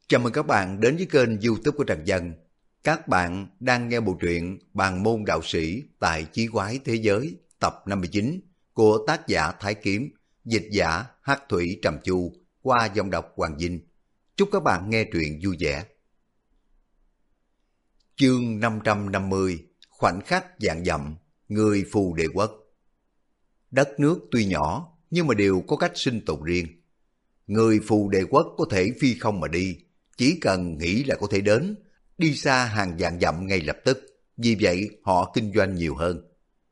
Chào mừng các bạn đến với kênh YouTube của Trần Dân. Các bạn đang nghe bộ truyện Bàn môn đạo sĩ tại chí quái thế giới tập 59 của tác giả Thái Kiếm, dịch giả Hắc Thủy Trầm Chu qua giọng đọc Hoàng Vinh. Chúc các bạn nghe truyện vui vẻ. Chương 550: Khoảnh khắc vạn dặm, người phù đệ quốc. Đất nước tuy nhỏ nhưng mà đều có cách sinh tồn riêng. Người phù đệ quốc có thể phi không mà đi, chỉ cần nghĩ là có thể đến, đi xa hàng vạn dặm ngay lập tức, vì vậy họ kinh doanh nhiều hơn.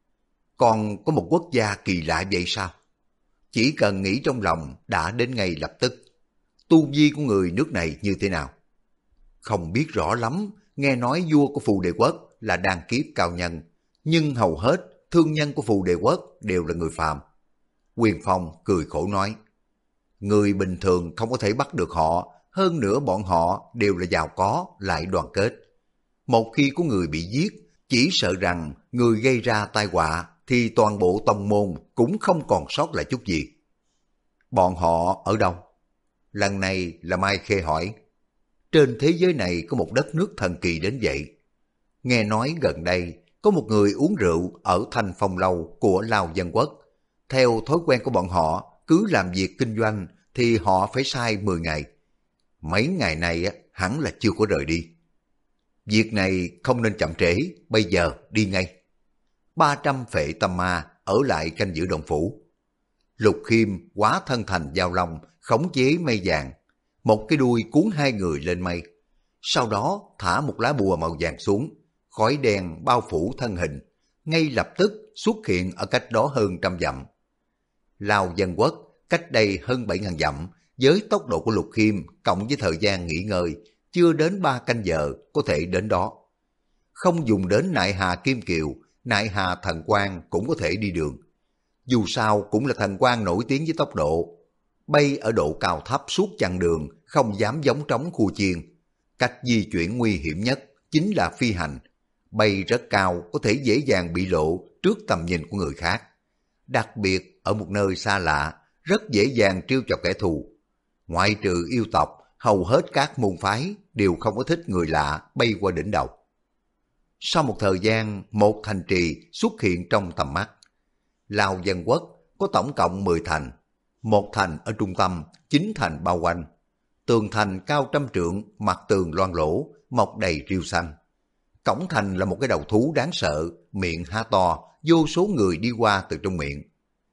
Còn có một quốc gia kỳ lạ vậy sao? Chỉ cần nghĩ trong lòng đã đến ngay lập tức. Tu vi của người nước này như thế nào? Không biết rõ lắm, nghe nói vua của phù đệ quốc là đan kiếp cao nhân, nhưng hầu hết thương nhân của phù đệ quốc đều là người phàm. Quyền Phong cười khổ nói, người bình thường không có thể bắt được họ, hơn nữa bọn họ đều là giàu có lại đoàn kết. Một khi có người bị giết, chỉ sợ rằng người gây ra tai họa thì toàn bộ tông môn cũng không còn sót lại chút gì. Bọn họ ở đâu? Lần này là Mai Khê hỏi. Trên thế giới này có một đất nước thần kỳ đến vậy. Nghe nói gần đây có một người uống rượu ở Thanh Phong Lâu của Lao Dân Quốc. Theo thói quen của bọn họ, cứ làm việc kinh doanh thì họ phải sai 10 ngày. Mấy ngày này hẳn là chưa có rời đi. Việc này không nên chậm trễ, bây giờ đi ngay. 300 phệ tâm ma ở lại canh giữ động phủ. Lục Khiêm hóa thân thành dao long, khống chế mây vàng. Một cái đuôi cuốn hai người lên mây. Sau đó thả một lá bùa màu vàng xuống, khói đen bao phủ thân hình. Ngay lập tức xuất hiện ở cách đó hơn 100 dặm. Lao Dân Quốc cách đây hơn 7.000 dặm, với tốc độ của Lục Khiêm cộng với thời gian nghỉ ngơi, chưa đến 3 canh giờ có thể đến đó. Không dùng đến Nại Hà Kim Kiều, Nại Hà Thần Quang cũng có thể đi đường. Dù sao cũng là thần quang nổi tiếng với tốc độ. Bay ở độ cao thấp suốt chặng đường, không dám gióng trống khu chiên. Cách di chuyển nguy hiểm nhất chính là phi hành. Bay rất cao có thể dễ dàng bị lộ trước tầm nhìn của người khác. Đặc biệt ở một nơi xa lạ, rất dễ dàng trêu chọc kẻ thù. Ngoại trừ yêu tộc, hầu hết các môn phái đều không có thích người lạ bay qua đỉnh đầu. Sau một thời gian, một thành trì xuất hiện trong tầm mắt. Lao Dân Quốc có tổng cộng 10 thành, một thành ở trung tâm, 9 thành bao quanh. Tường thành cao 100 trượng, mặt tường loang lỗ, mọc đầy rêu xanh. Cổng thành là một cái đầu thú đáng sợ, miệng há to, vô số người đi qua từ trong miệng.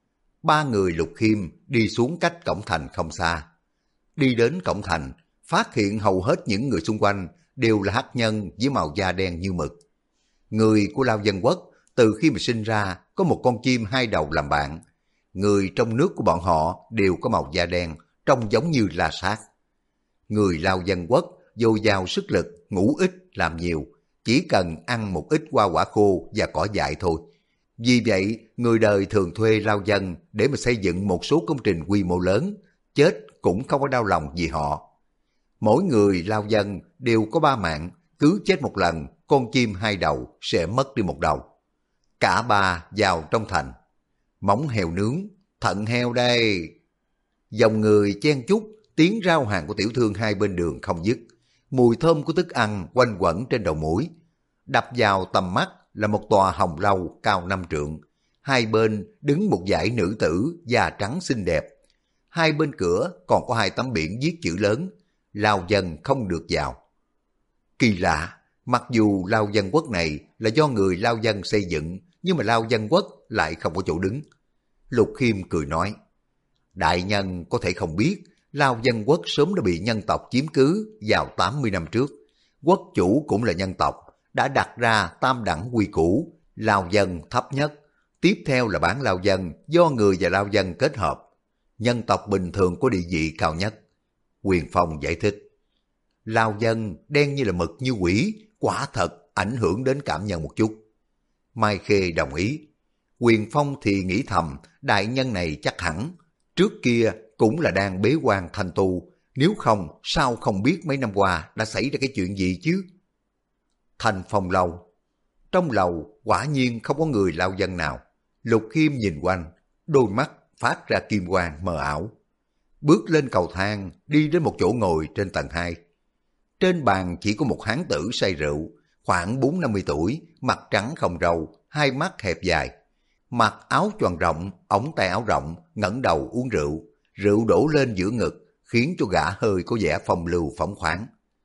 3 người Lục Khiêm đi xuống cách cổng thành không xa. Đi đến cổng thành, phát hiện hầu hết những người xung quanh đều là hắc nhân với màu da đen như mực. Người của Lao Dân Quốc từ khi mà sinh ra có một con chim 2 đầu làm bạn. Người trong nước của bọn họ đều có màu da đen, trông giống như la sát. Người Lao Dân Quốc dồi dào sức lực, ngủ ít làm nhiều, chỉ cần ăn một ít hoa quả khô và cỏ dại thôi. Vì vậy, người đời thường thuê Lao Dân để mà xây dựng một số công trình quy mô lớn, chết cũng không có đau lòng vì họ. Mỗi người Lao Dân đều có 3 mạng, cứ chết một lần, con chim 2 đầu sẽ mất đi một đầu. Cả 3 vào trong thành. Móng heo nướng, thận heo đây. Dòng người chen chúc, tiếng rao hàng của tiểu thương hai bên đường không dứt. Mùi thơm của thức ăn quanh quẩn trên đầu mũi. Đập vào tầm mắt là một tòa hồng lâu cao 5 trượng. Hai bên đứng một dãy nữ tử da trắng xinh đẹp. Hai bên cửa còn có 2 tấm biển viết chữ lớn, Lao Dân không được vào. Kỳ lạ, mặc dù Lao Dân Quốc này là do người Lao Dân xây dựng, nhưng mà Lao Dân Quốc lại không có chỗ đứng. Lục Khiêm cười nói, đại nhân có thể không biết, Lao Dân Quốc sớm đã bị nhân tộc chiếm cứ vào 80 năm trước. Quốc chủ cũng là nhân tộc, đã đặt ra tam đẳng quy củ, Lao Dân thấp nhất, tiếp theo là bản Lao Dân do người và Lao Dân kết hợp. Nhân tộc bình thường có địa vị cao nhất. Quyền Phong giải thích, Lao Dân đen như là mực như quỷ, quả thật ảnh hưởng đến cảm nhận một chút. Mai Khê đồng ý. Quyền Phong thì nghĩ thầm, đại nhân này chắc hẳn trước kia cũng là đang bế quan thanh tu, nếu không sao không biết mấy năm qua đã xảy ra cái chuyện gì chứ. Thanh Phong Lâu. Trong lầu quả nhiên không có người Lao Dân nào. Lục Khiêm nhìn quanh, đôi mắt phát ra kim quang mờ ảo. Bước lên cầu thang, đi đến một chỗ ngồi trên tầng 2. Trên bàn chỉ có một hán tử say rượu, khoảng 40-50 tuổi, mặt trắng không râu, hai mắt hẹp dài. Mặc áo choàng rộng, ống tay áo rộng, ngẩng đầu uống rượu. Rượu đổ lên giữa ngực, khiến cho gã hơi có vẻ phong lưu phóng khoáng.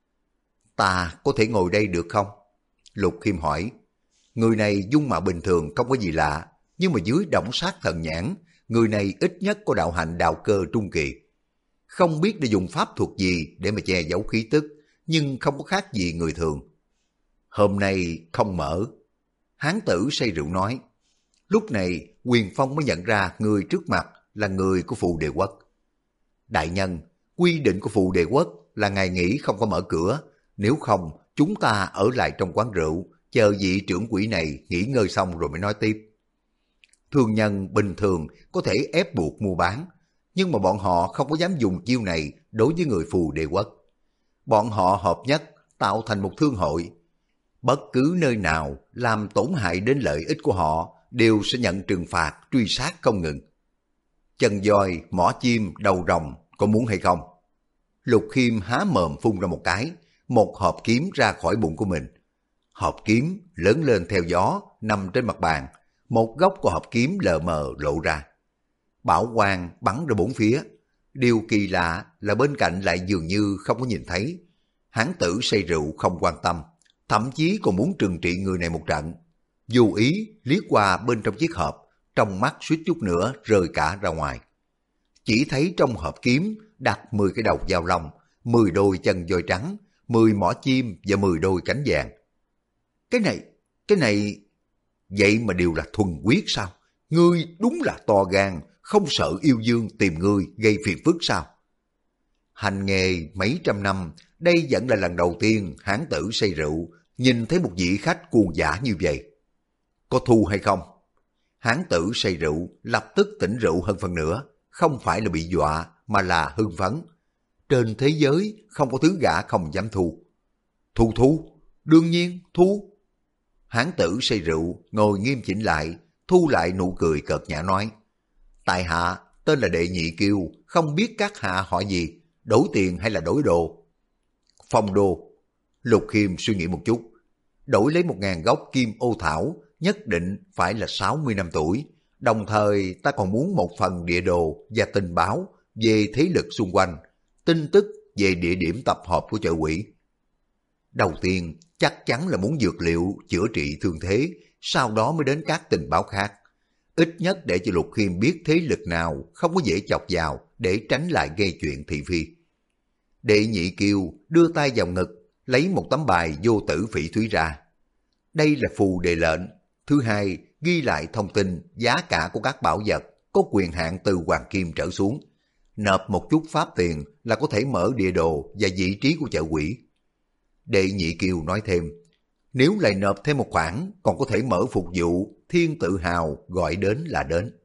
Ta có thể ngồi đây được không? Lục Khiêm hỏi. Người này dung mạo bình thường không có gì lạ, nhưng mà dưới đổng sát thần nhãn, người này ít nhất có đạo hạnh đạo cơ trung kỳ. Không biết để dùng pháp thuật gì để mà che giấu khí tức, nhưng không có khác gì người thường. Hôm nay không mở. Hán tử say rượu nói. Lúc này Quyền Phong mới nhận ra người trước mặt là người của Phù Đề Quốc. Đại nhân, quy định của Phù Đề Quốc là ngày nghỉ không có mở cửa, nếu không chúng ta ở lại trong quán rượu, chờ vị trưởng quỹ này nghỉ ngơi xong rồi mới nói tiếp. Thương nhân bình thường có thể ép buộc mua bán, nhưng mà bọn họ không có dám dùng chiêu này đối với người Phù Đề Quốc. Bọn họ hợp nhất tạo thành một thương hội. Bất cứ nơi nào làm tổn hại đến lợi ích của họ đều sẽ nhận trừng phạt truy sát không ngừng. Chân voi, mỏ chim, đầu rồng, có muốn hay không? Lục Khiêm há mồm phun ra một cái, một hộp kiếm ra khỏi bụng của mình. Hộp kiếm lớn lên theo gió, nằm trên mặt bàn, một góc của hộp kiếm lờ mờ lộ ra. Bảo quang bắn ra bốn phía. Điều kỳ lạ là bên cạnh lại dường như không có nhìn thấy. Hán tử say rượu không quan tâm, thậm chí còn muốn trừng trị người này một trận. Dù ý liếc qua bên trong chiếc hộp, trong mắt suýt chút nữa rơi cả ra ngoài. Chỉ thấy trong hộp kiếm đặt 10 cái đầu dao long, 10 đôi chân voi trắng, 10 mỏ chim và 10 đôi cánh vàng. Cái này, vậy mà đều là thuần huyết sao? Ngươi đúng là to gan, không sợ yêu dương tìm ngươi gây phiền phức sao? Hành nghề mấy trăm năm, đây vẫn là lần đầu tiên hán tử say rượu, nhìn thấy một vị khách cuồng dã như vậy. Có thu hay không? Hán tử say rượu lập tức tỉnh rượu hơn phần nữa, không phải là bị dọa mà là hưng phấn. Trên thế giới không có thứ gã không dám thu. Thu, đương nhiên thu. Hán tử say rượu ngồi nghiêm chỉnh lại, thu lại nụ cười cợt nhã nói. Tại hạ tên là Đệ Nhị Kiêu, không biết các hạ hỏi gì, đổi tiền hay là đổi đồ? Phong đô. Lục Khiêm suy nghĩ một chút. Đổi lấy 1000 gốc kim ô thảo, nhất định phải là 60 năm tuổi. Đồng thời ta còn muốn một phần địa đồ và tình báo về thế lực xung quanh, tin tức về địa điểm tập hợp của chợ quỷ. Đầu tiên chắc chắn là muốn dược liệu chữa trị thương thế, sau đó mới đến các tình báo khác. Ít nhất để cho Lục Khiêm biết thế lực nào không có dễ chọc vào để tránh lại gây chuyện thị phi. Đệ Nhị Kiêu đưa tay vào ngực, lấy một tấm bài vô tử phỉ thúy ra. Đây là phù đề lệnh. Thứ hai, ghi lại thông tin giá cả của các bảo vật có quyền hạn từ hoàng kim trở xuống. Nộp một chút pháp tiền là có thể mở địa đồ và vị trí của chợ quỷ. Đệ Nhị Kiều nói thêm, nếu lại nộp thêm một khoản còn có thể mở phục vụ thiên tự hào gọi đến là đến.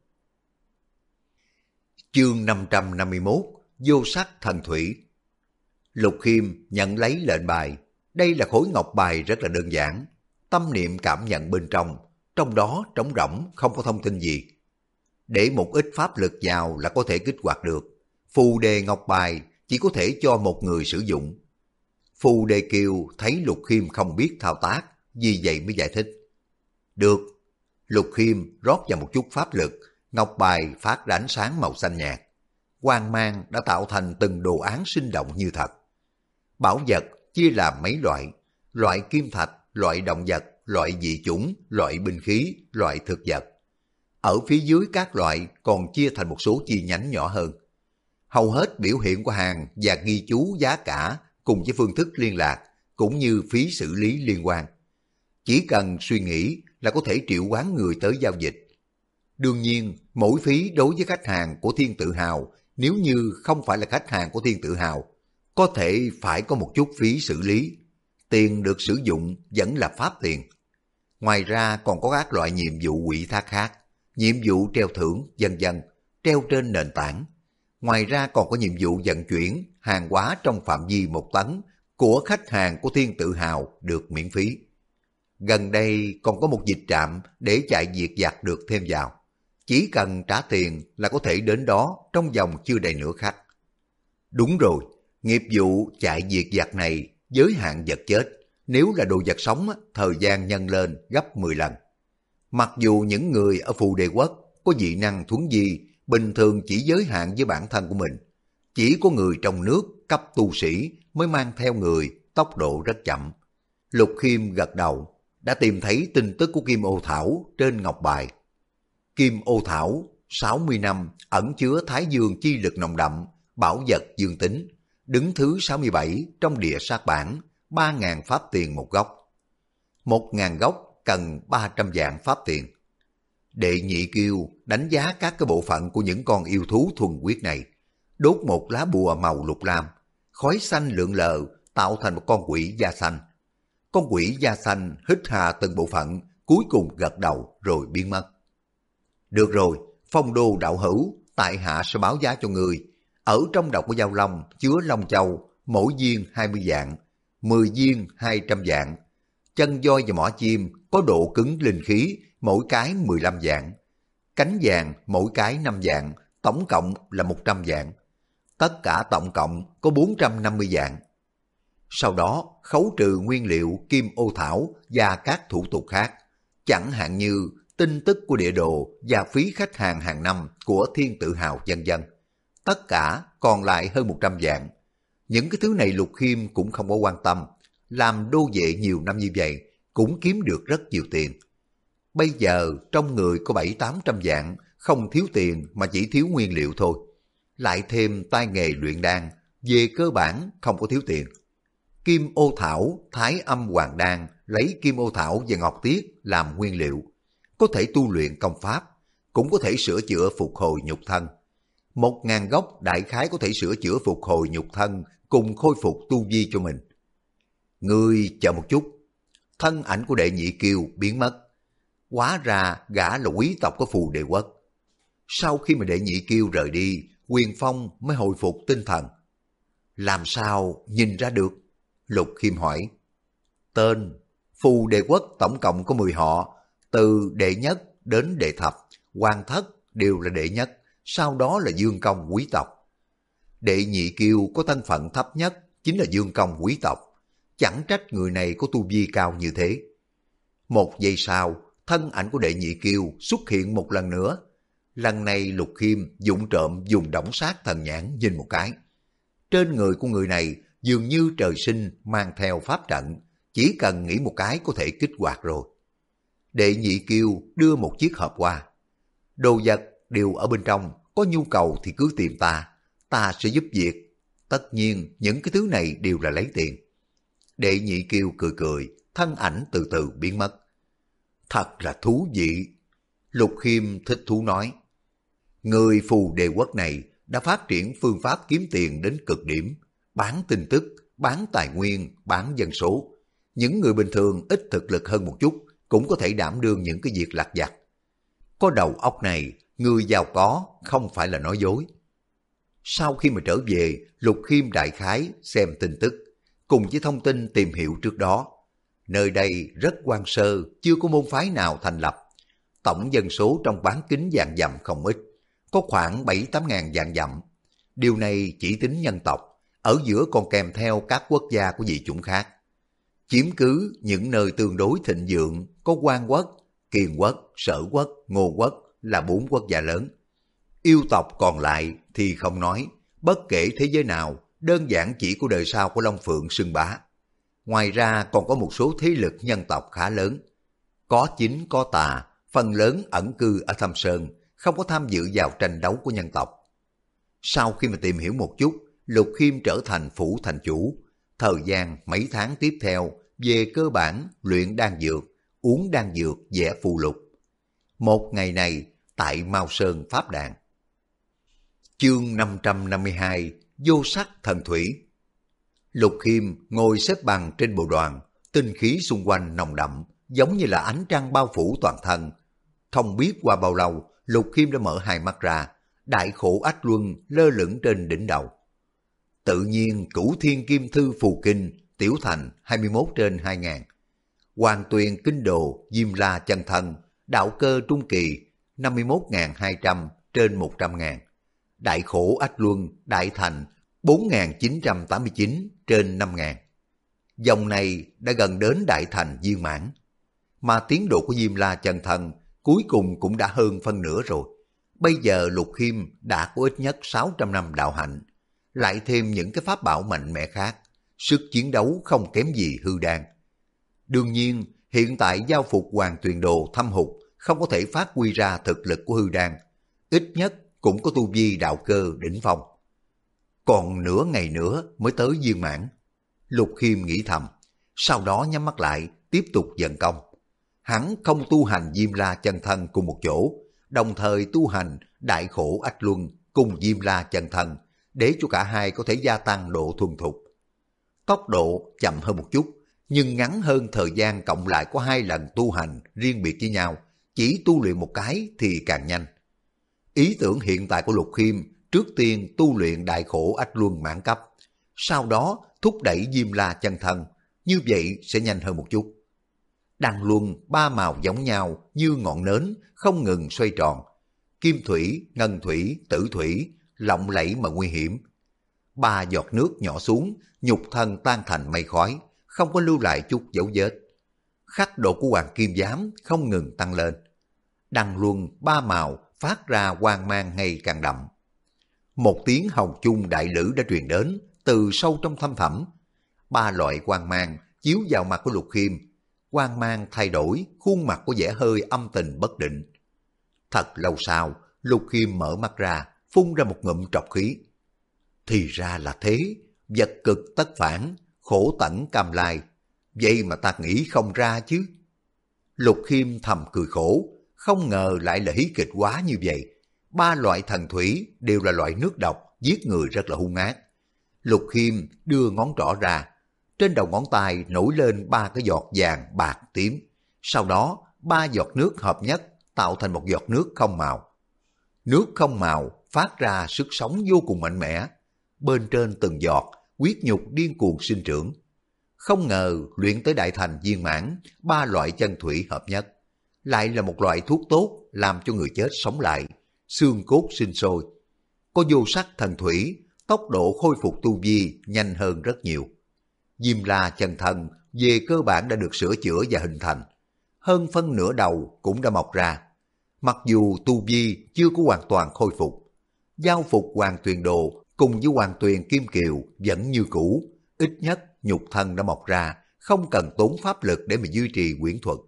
Chương 551, vô sắc thần thủy. Lục Khiêm nhận lấy lệnh bài. Đây là khối ngọc bài rất là đơn giản. Tâm niệm cảm nhận bên trong đó trống rỗng không có thông tin gì. Để một ít pháp lực vào là có thể kích hoạt được. Phù đề ngọc bài chỉ có thể cho một người sử dụng. Phù đề Kiều thấy Lục Khiêm không biết thao tác, vì vậy mới giải thích. Được. Lục Khiêm rót vào một chút pháp lực, ngọc bài phát ra ánh sáng màu xanh nhạt. Quang mang đã tạo thành từng đồ án sinh động như thật. Bảo vật chia làm mấy loại: loại kim thạch, loại động vật, loại dị chủng, loại binh khí, loại thực vật. Ở phía dưới các loại còn chia thành một số chi nhánh nhỏ hơn. Hầu hết biểu hiện của hàng và ghi chú giá cả cùng với phương thức liên lạc cũng như phí xử lý liên quan. Chỉ cần suy nghĩ là có thể triệu hoán người tới giao dịch. Đương nhiên, mỗi phí đối với khách hàng của Thiên Tự Hào, nếu như không phải là khách hàng của Thiên Tự Hào, có thể phải có một chút phí xử lý. Tiền được sử dụng vẫn là pháp tiền. Ngoài ra còn có các loại nhiệm vụ ủy thác khác, nhiệm vụ treo thưởng, vân vân, treo trên nền tảng. Ngoài ra còn có nhiệm vụ vận chuyển hàng hóa trong phạm vi 1 tấn của khách hàng của Thiên Tự Hào được miễn phí. Gần đây còn có một dịch trạm để chạy việc giặt được thêm vào. Chỉ cần trả tiền là có thể đến đó trong vòng chưa đầy nửa khắc. Đúng rồi, nghiệp vụ chạy việc giặt này giới hạn vật chết, nếu là đồ vật sống, thời gian nhân lên gấp 10 lần. Mặc dù những người ở Phù Đề Quốc có dị năng thuấn di, bình thường chỉ giới hạn với bản thân của mình. Chỉ có người trong nước cấp tu sĩ mới mang theo người, tốc độ rất chậm. Lục Khiêm gật đầu, đã tìm thấy tin tức của Kim Ô Thảo trên ngọc bài. Kim Ô Thảo 60 năm ẩn chứa Thái Dương chi lực nồng đậm, bảo vật dương tính, đứng thứ 67 trong địa sát bảng, 3.000 pháp tiền một gốc. 1.000 gốc cần 300 vạn pháp tiền. Đệ Nhị Kiêu đánh giá các cái bộ phận của những con yêu thú thuần huyết này, đốt một lá bùa màu lục lam, khói xanh lượn lờ tạo thành một con quỷ da xanh. Con quỷ da xanh hít hà từng bộ phận, cuối cùng gật đầu rồi biến mất. Được rồi, Phong Đô đạo hữu, tại hạ sẽ báo giá cho người. Ở trong độc của Giao Long chứa Long Châu, mỗi viên 20 vạn, 10 viên 200 vạn. Chân voi và mỏ chim có độ cứng linh khí, mỗi cái 15 vạn. Cánh vàng mỗi cái 5 vạn, tổng cộng là 100 vạn. Tất cả tổng cộng có 450 vạn. Sau đó khấu trừ nguyên liệu Kim Ô Thảo và các thủ tục khác, chẳng hạn như tin tức của địa đồ và phí khách hàng hàng năm của Thiên Tự Hào vân vân. Tất cả còn lại hơn 100 vạn. Những cái thứ này Lục Khiêm cũng không có quan tâm, làm đô vệ nhiều năm như vậy cũng kiếm được rất nhiều tiền. Bây giờ trong người có 700-800 vạn, không thiếu tiền mà chỉ thiếu nguyên liệu thôi. Lại thêm tay nghề luyện đan, về cơ bản không có thiếu tiền. Kim Ô Thảo, Thái Âm Hoàng Đan lấy Kim Ô Thảo và Ngọc Tiết làm nguyên liệu, có thể tu luyện công pháp, cũng có thể sửa chữa phục hồi nhục thân. 1.000 gốc đại khái có thể sửa chữa phục hồi nhục thân cùng khôi phục tu vi cho mình. Ngươi chờ một chút. Thân ảnh của Đệ Nhị Kiêu biến mất. Hóa ra gã là quý tộc của Phù Đề Quốc. Sau khi mà Đệ Nhị Kiêu rời đi, Quyền Phong mới hồi phục tinh thần. Làm sao nhìn ra được? Lục Khiêm hỏi. Tên Phù Đề Quốc tổng cộng có 10 họ, từ đệ nhất đến đệ thập, Hoàng thất đều là đệ nhất, sau đó là Dương Công quý tộc. Đệ Nhị Kiêu có thân phận thấp nhất chính là Dương Công quý tộc, chẳng trách người này có tu vi cao như thế. Một giây sau, thân ảnh của Đệ Nhị Kiêu xuất hiện một lần nữa. Lần này Lục Khiêm vụng trộm dùng đổng sát thần nhãn nhìn một cái. Trên người của người này dường như trời sinh mang theo pháp trận, chỉ cần nghĩ một cái có thể kích hoạt rồi. Đệ Nhị Kiêu đưa một chiếc hộp qua. Đồ vật đều ở bên trong, có nhu cầu thì cứ tìm ta, ta sẽ giúp việc. Tất nhiên những cái thứ này đều là lấy tiền. Đệ Nhị Kiêu cười cười, thân ảnh từ từ biến mất. Thật là thú vị. Lục Khiêm thích thú nói. Người Phù Đề Quốc này đã phát triển phương pháp kiếm tiền đến cực điểm, bán tin tức, bán tài nguyên, bán dân số. Những người bình thường ít thực lực hơn một chút cũng có thể đảm đương những cái việc lặt vặt. Có đầu óc này, người giàu có không phải là nói dối. Sau khi mà trở về, Lục Khiêm đại khái xem tin tức, cùng với thông tin tìm hiểu trước đó. Nơi đây rất hoang sơ, chưa có môn phái nào thành lập. Tổng dân số trong bán kính vạn dặm không ít, có khoảng 7-8 ngàn vạn dặm. Điều này chỉ tính nhân tộc, ở giữa còn kèm theo các quốc gia của dị chủng khác. Chiếm cứ những nơi tương đối thịnh vượng có Quan Quốc, Kiền Quốc, Sở Quốc, Ngô Quốc là 4 quốc gia lớn. Yêu tộc còn lại thì không nói, bất kể thế giới nào, đơn giản chỉ có đời sau của Long Phượng xưng bá. Ngoài ra còn có một số thế lực nhân tộc khá lớn. Có chính có tà, phần lớn ẩn cư ở Thâm Sơn, không có tham dự vào tranh đấu của nhân tộc. Sau khi mà tìm hiểu một chút, Lục Khiêm trở thành phủ thành chủ. Thời gian mấy tháng tiếp theo, về cơ bản luyện đan dược, uống đan dược vẽ phù lục. Một ngày này, tại Mao Sơn Pháp Đàn. Chương 552, Vô Sắc Thần Thủy. Lục Khiêm ngồi xếp bằng trên bộ đoàn, tinh khí xung quanh nồng đậm, giống như là ánh trăng bao phủ toàn thân. Không biết qua bao lâu, Lục Khiêm đã mở hai mắt ra, đại khổ ách luân lơ lửng trên đỉnh đầu. Tự nhiên Cửu Thiên Kim Thư Phù Kinh, Tiểu Thành 21/2000. Hoàng Tuyền Kinh Đồ Diêm La Chân Thân, Đạo Cơ Trung Kỳ 51.200/100.000. Đại Khổ Ách Luân Đại Thành 4.989/5.000. Dòng này đã gần đến đại thành viên mãn. Mà tiến độ của Diêm La chân thân cuối cùng cũng đã hơn phân nửa rồi. Bây giờ Lục Khiêm đã có ít nhất 600 năm đạo hạnh, lại thêm những cái pháp bảo mạnh mẽ khác, sức chiến đấu không kém gì hư đan. Đương nhiên, hiện tại giao phục Hoàng Tuyền Đồ thâm hụt, không có thể phát huy ra thực lực của hư đan, ít nhất cũng có tu vi đạo cơ đỉnh phong. Còn nửa ngày nữa mới tới viên mãn. Lục Khiêm nghĩ thầm, sau đó nhắm mắt lại, tiếp tục vận công. Hắn không tu hành Diêm La chân thân cùng một chỗ, đồng thời tu hành Đại Khổ Ách Luân cùng Diêm La chân thân, để cho cả hai có thể gia tăng độ thuần thục. Tốc độ chậm hơn một chút, nhưng ngắn hơn thời gian cộng lại có 2 lần tu hành riêng biệt với nhau, chỉ tu luyện một cái thì càng nhanh. Ý tưởng hiện tại của Lục Khiêm trước tiên tu luyện Đại Khổ Ách Luân mãn cấp, sau đó thúc đẩy Diêm La chân thân, như vậy sẽ nhanh hơn một chút. Đăng luân 3 màu giống nhau như ngọn nến không ngừng xoay tròn, kim thủy, ngân thủy, tử thủy, lộng lẫy mà nguy hiểm. 3 giọt nước nhỏ xuống, nhục thân tan thành mây khói, không có lưu lại chút dấu vết. Khắc độ của Hoàng Kim Giám không ngừng tăng lên. Đăng luân 3 màu phát ra quang mang ngày càng đậm. Một tiếng hồng chung đại lữ đã truyền đến từ sâu trong thâm thẳm. 3 loại quang mang chiếu vào mặt của Lục Khiêm, quang mang thay đổi, khuôn mặt có vẻ hơi âm tình bất định. Thật lâu sau, Lục Khiêm mở mắt ra, phun ra một ngụm trọc khí. Thì ra là thế, vật cực tất phản, khổ tận cam lai. Vậy mà ta nghĩ không ra chứ. Lục Khiêm thầm cười khổ, không ngờ lại là hí kịch quá như vậy. 3 loại thần thủy đều là loại nước độc, giết người rất là hung ác. Lục Khiêm đưa ngón trỏ ra, trên đầu ngón tay nổi lên 3 cái giọt vàng, bạc, tím. Sau đó 3 giọt nước hợp nhất tạo thành một giọt nước không màu. Nước không màu phát ra sức sống vô cùng mạnh mẽ. Bên trên từng giọt, huyết nhục điên cuồng sinh trưởng. Không ngờ luyện tới đại thành viên mãn, 3 loại chân thủy hợp nhất. Lại là một loại thuốc tốt làm cho người chết sống lại, xương cốt sinh sôi. Có vô sắc thần thủy, tốc độ khôi phục tu vi nhanh hơn rất nhiều. Diêm La chân thân về cơ bản đã được sửa chữa và hình thành. Hơn phân nửa đầu cũng đã mọc ra. Mặc dù tu vi chưa có hoàn toàn khôi phục, giao phục Hoàng Tuyền Đồ cùng với Hoàng Tuyền Kim Kiều vẫn như cũ, ít nhất nhục thân đã mọc ra, không cần tốn pháp lực để mà duy trì quyển thuật.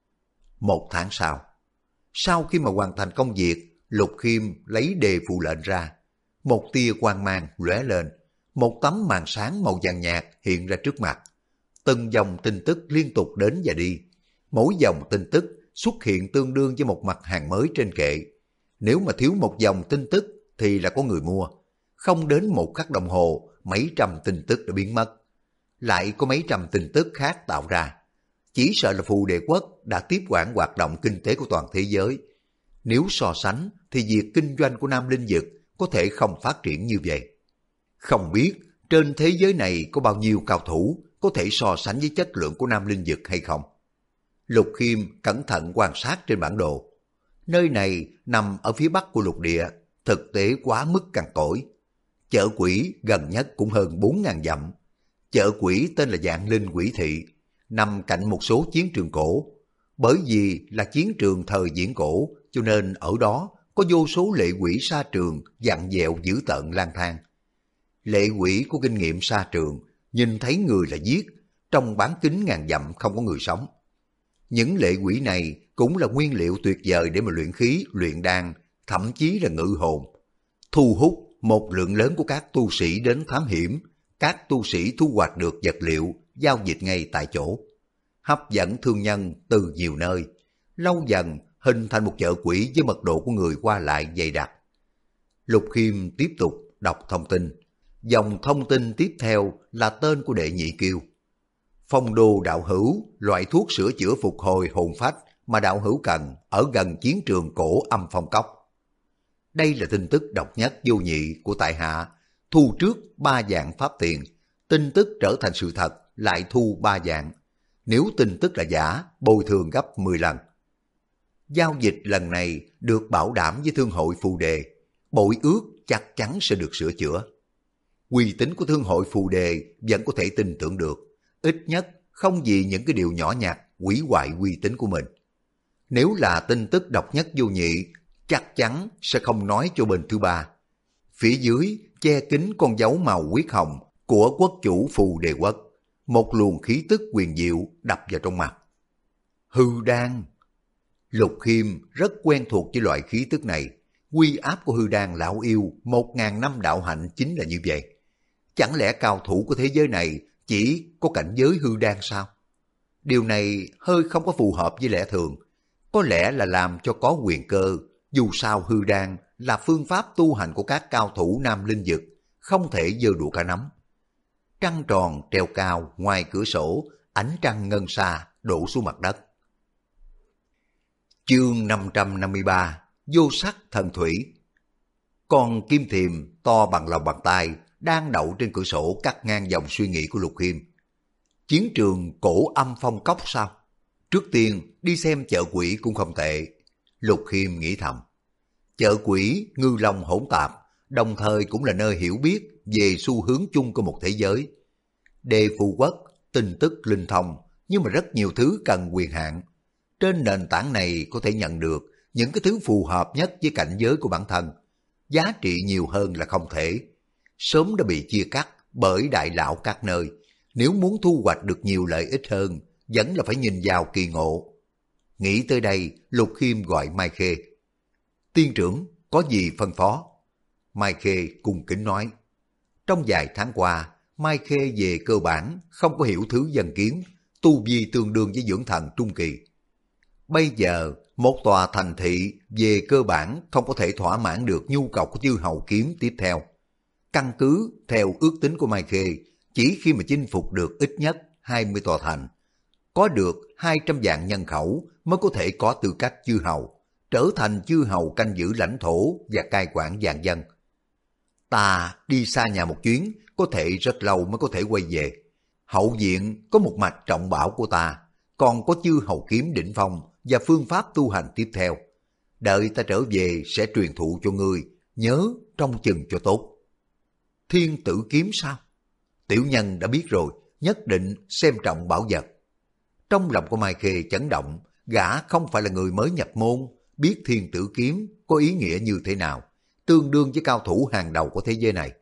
1 tháng sau khi mà hoàn thành công việc, Lục Khiêm lấy đề phù lệnh ra, một tia quang mang lóe lên, một tấm màn sáng màu vàng nhạt hiện ra trước mặt. Từng dòng tin tức liên tục đến và đi, mỗi dòng tin tức xuất hiện tương đương với một mặt hàng mới trên kệ. Nếu mà thiếu một dòng tin tức thì là có người mua. Không đến 1 khắc đồng hồ, mấy trăm tin tức đã biến mất. Lại có mấy trăm tin tức khác tạo ra. Chỉ sợ là Phù Đề Quốc đã tiếp quản hoạt động kinh tế của toàn thế giới. Nếu so sánh thì việc kinh doanh của Nam Linh Dực có thể không phát triển như vậy. Không biết trên thế giới này có bao nhiêu cao thủ có thể so sánh với chất lượng của Nam Linh Dực hay không? Lục Khiêm cẩn thận quan sát trên bản đồ. Nơi này nằm ở phía bắc của lục địa, thực tế quá mức cằn cỗi. Chợ quỷ gần nhất cũng hơn 4.000 dặm. Chợ quỷ tên là Vạn Linh Quỷ Thị, nằm cạnh một số chiến trường cổ. Bởi vì là chiến trường thời viễn cổ, cho nên ở đó có vô số lệ quỷ sa trường vặn vẹo dữ tợn lang thang. Lệ quỷ có kinh nghiệm sa trường, nhìn thấy người là giết, trong bán kính ngàn dặm không có người sống. Những lệ quỷ này cũng là nguyên liệu tuyệt vời để mà luyện khí, luyện đan, thậm chí là ngự hồn. Thu hút một lượng lớn của các tu sĩ đến thám hiểm, các tu sĩ thu hoạch được vật liệu, giao dịch ngay tại chỗ. Hấp dẫn thương nhân từ nhiều nơi, lâu dần hình thành một chợ quỷ với mật độ của người qua lại dày đặc. Lục Khiêm tiếp tục đọc thông tin. Dòng thông tin tiếp theo là tên của đệ nhị kiêu. Phong đô đạo hữu, loại thuốc sửa chữa phục hồi hồn phách mà đạo hữu cần ở gần chiến trường cổ Âm Phong Cốc. Đây là tin tức độc nhất vô nhị của tại hạ, thu trước 3 vạn pháp tiền, tin tức trở thành sự thật lại thu 3 vạn. Nếu tin tức là giả, bồi thường gấp 10 lần. Giao dịch lần này được bảo đảm với thương hội Phù Đề, bội ước chắc chắn sẽ được sửa chữa. Uy tín của thương hội Phù Đề vẫn có thể tin tưởng được, ít nhất không vì những cái điều nhỏ nhặt hủy hoại uy tín của mình. Nếu là tin tức độc nhất vô nhị, chắc chắn sẽ không nói cho bên thứ ba. Phía dưới che kín con dấu màu huyết hồng của quốc chủ Phù Đề Quốc, một luồng khí tức quyền diệu đập vào trong mặt. Hư đan. Lục Khiêm rất quen thuộc với loại khí tức này. Uy áp của hư đan lão yêu 1000 năm đạo hạnh chính là như vậy. Chẳng lẽ cao thủ của thế giới này chỉ có cảnh giới hư đan sao? Điều này hơi không có phù hợp với lẽ thường. Có lẽ là làm cho có quyền cơ. Dù sao hư đan là phương pháp tu hành của các cao thủ Nam Linh Dực, không thể giơ đũa cả nắm. Trăng tròn treo cao ngoài cửa sổ, ánh trăng ngân xa đổ xuống mặt đất. Chương 553. Vô sắc thần thủy. Con kim thiềm to bằng lòng bàn tay đang đậu trên cửa sổ cắt ngang dòng suy nghĩ của Lục Khiêm. Chiến trường cổ âm phong cốc sao? Trước tiên đi xem chợ quỷ cũng không tệ. Lục Khiêm nghĩ thầm. Chợ quỷ ngư long hỗn tạp, đồng thời cũng là nơi hiểu biết về xu hướng chung của một thế giới. Đề phù quốc, tin tức linh thông, nhưng mà rất nhiều thứ cần quyền hạn. Trên nền tảng này có thể nhận được những cái thứ phù hợp nhất với cảnh giới của bản thân. Giá trị nhiều hơn là không thể. Sớm đã bị chia cắt bởi đại lão các nơi. Nếu muốn thu hoạch được nhiều lợi ích hơn, vẫn là phải nhìn vào kỳ ngộ. Nghĩ tới đây, Lục Khiêm gọi Mai Khê. Tiên trưởng, có gì phân phó? Mai Khê cung kính nói. Trong vài tháng qua, Mai Khê về cơ bản không có hiểu thứ dân kiếm, tu vi tương đương với dưỡng thần trung kỳ. Bây giờ, một tòa thành thị về cơ bản không có thể thỏa mãn được nhu cầu của chư hầu kiếm tiếp theo. Căn cứ theo ước tính của Mai Khê, chỉ khi mà chinh phục được ít nhất 20 tòa thành, có được 200 vạn nhân khẩu mới có thể có tư cách chư hầu, trở thành chư hầu canh giữ lãnh thổ và cai quản vạn dân. Ta đi xa nhà một chuyến, có thể rất lâu mới có thể quay về. Hậu viện có một mạch trọng bảo của ta, còn có chư hầu kiếm đỉnh phong và phương pháp tu hành tiếp theo. Đợi ta trở về sẽ truyền thụ cho ngươi, nhớ trông chừng cho tốt. Thiên tử kiếm sao? Tiểu nhân đã biết rồi, nhất định xem trọng bảo vật. Trong lòng của Mai Khê chấn động, gã không phải là người mới nhập môn, biết thiên tử kiếm có ý nghĩa như thế nào, tương đương với cao thủ hàng đầu của thế giới này.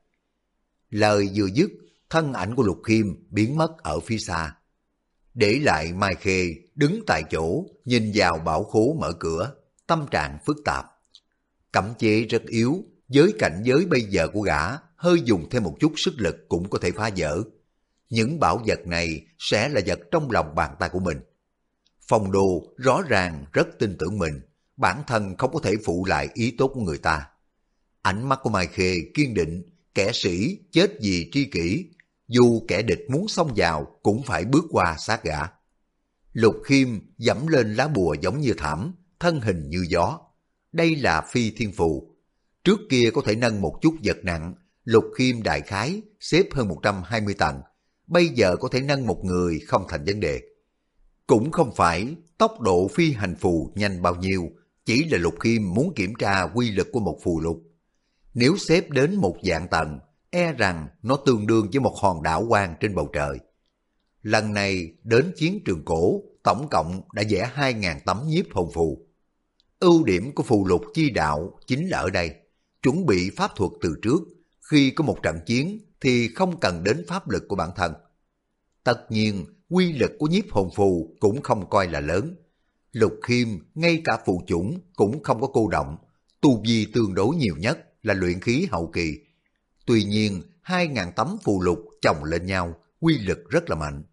Lời vừa dứt, thân ảnh của Lục Khiêm biến mất ở phía xa. Để lại Mai Khê đứng tại chỗ, nhìn vào bảo khố mở cửa, tâm trạng phức tạp. Cấm chế rất yếu, với cảnh giới bây giờ của gã, hơi dùng thêm một chút sức lực cũng có thể phá vỡ. Những bảo vật này sẽ là vật trong lòng bàn tay của mình. Phong Đô rõ ràng rất tin tưởng mình, bản thân không có thể phụ lại ý tốt của người ta. Ánh mắt của Mai Khê kiên định, kẻ sĩ chết vì tri kỷ, dù kẻ địch muốn xông vào cũng phải bước qua sát gã. Lục Khiêm dẫm lên lá bùa giống như thảm, thân hình như gió. Đây là phi thiên phù. Trước kia có thể nâng một chút vật nặng, Lục Khiêm đại khái xếp hơn 120 tầng. Bây giờ có thể nâng một người không thành vấn đề. Cũng không phải tốc độ phi hành phù nhanh bao nhiêu, chỉ là Lục Khiêm muốn kiểm tra quy lực của một phù lục. Nếu xếp đến 1.000 tầng, e rằng nó tương đương với một hòn đảo quang trên bầu trời. Lần này đến chiến trường cổ, tổng cộng đã vẽ 2.000 tấm nhiếp hồn phù. Ưu điểm của phù lục chi đạo chính là ở đây, chuẩn bị pháp thuật từ trước, khi có một trận chiến thì không cần đến pháp lực của bản thân. Tất nhiên, quy lực của nhiếp hồn phù cũng không coi là lớn. Lục Khiêm ngay cả phù chủng cũng không có cô động, tu vi tương đối nhiều nhất là luyện khí hậu kỳ. Tuy nhiên, 2.000 tấm phù lục chồng lên nhau, quy lực rất là mạnh.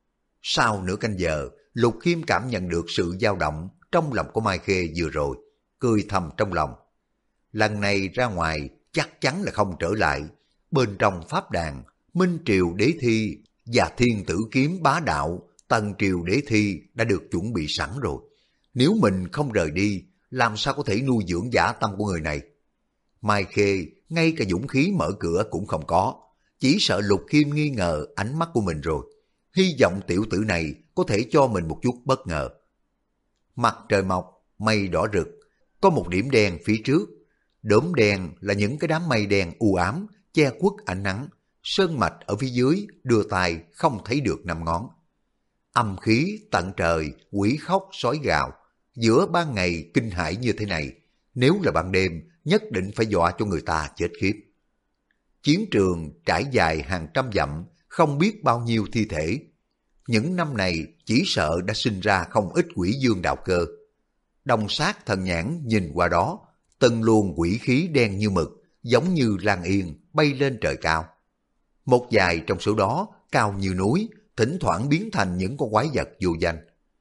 Sau nửa canh giờ, Lục Khiêm cảm nhận được sự dao động trong lòng của Mai Khê vừa rồi, cười thầm trong lòng. Lần này ra ngoài chắc chắn là không trở lại. Bên trong pháp đàn, Minh Triều Đế Thi và Thiên Tử Kiếm bá đạo, Tần Triều Đế Thi đã được chuẩn bị sẵn rồi. Nếu mình không rời đi, làm sao có thể nuôi dưỡng dã tâm của người này? Mai Khê ngay cả dũng khí mở cửa cũng không có, chỉ sợ Lục Khiêm nghi ngờ ánh mắt của mình rồi. Hy vọng tiểu tử này có thể cho mình một chút bất ngờ. Mặt trời mọc, mây đỏ rực, có một điểm đen phía trước. Đốm đen là những cái đám mây đen u ám che khuất ánh nắng, sơn mạch ở phía dưới đưa tay không thấy được năm ngón. Âm khí tận trời, quỷ khóc sói gào, giữa ban ngày kinh hãi như thế này, nếu là ban đêm nhất định phải dọa cho người ta chết khiếp. Chiến trường trải dài hàng trăm dặm, không biết bao nhiêu thi thể. Những năm này chỉ sợ đã sinh ra không ít quỷ dương đạo cơ. Đồng sát thần nhãn nhìn qua đó, từng luồng quỷ khí đen như mực, giống như lan yên bay lên trời cao. Một vài trong số đó cao như núi, thỉnh thoảng biến thành những con quái vật vô danh.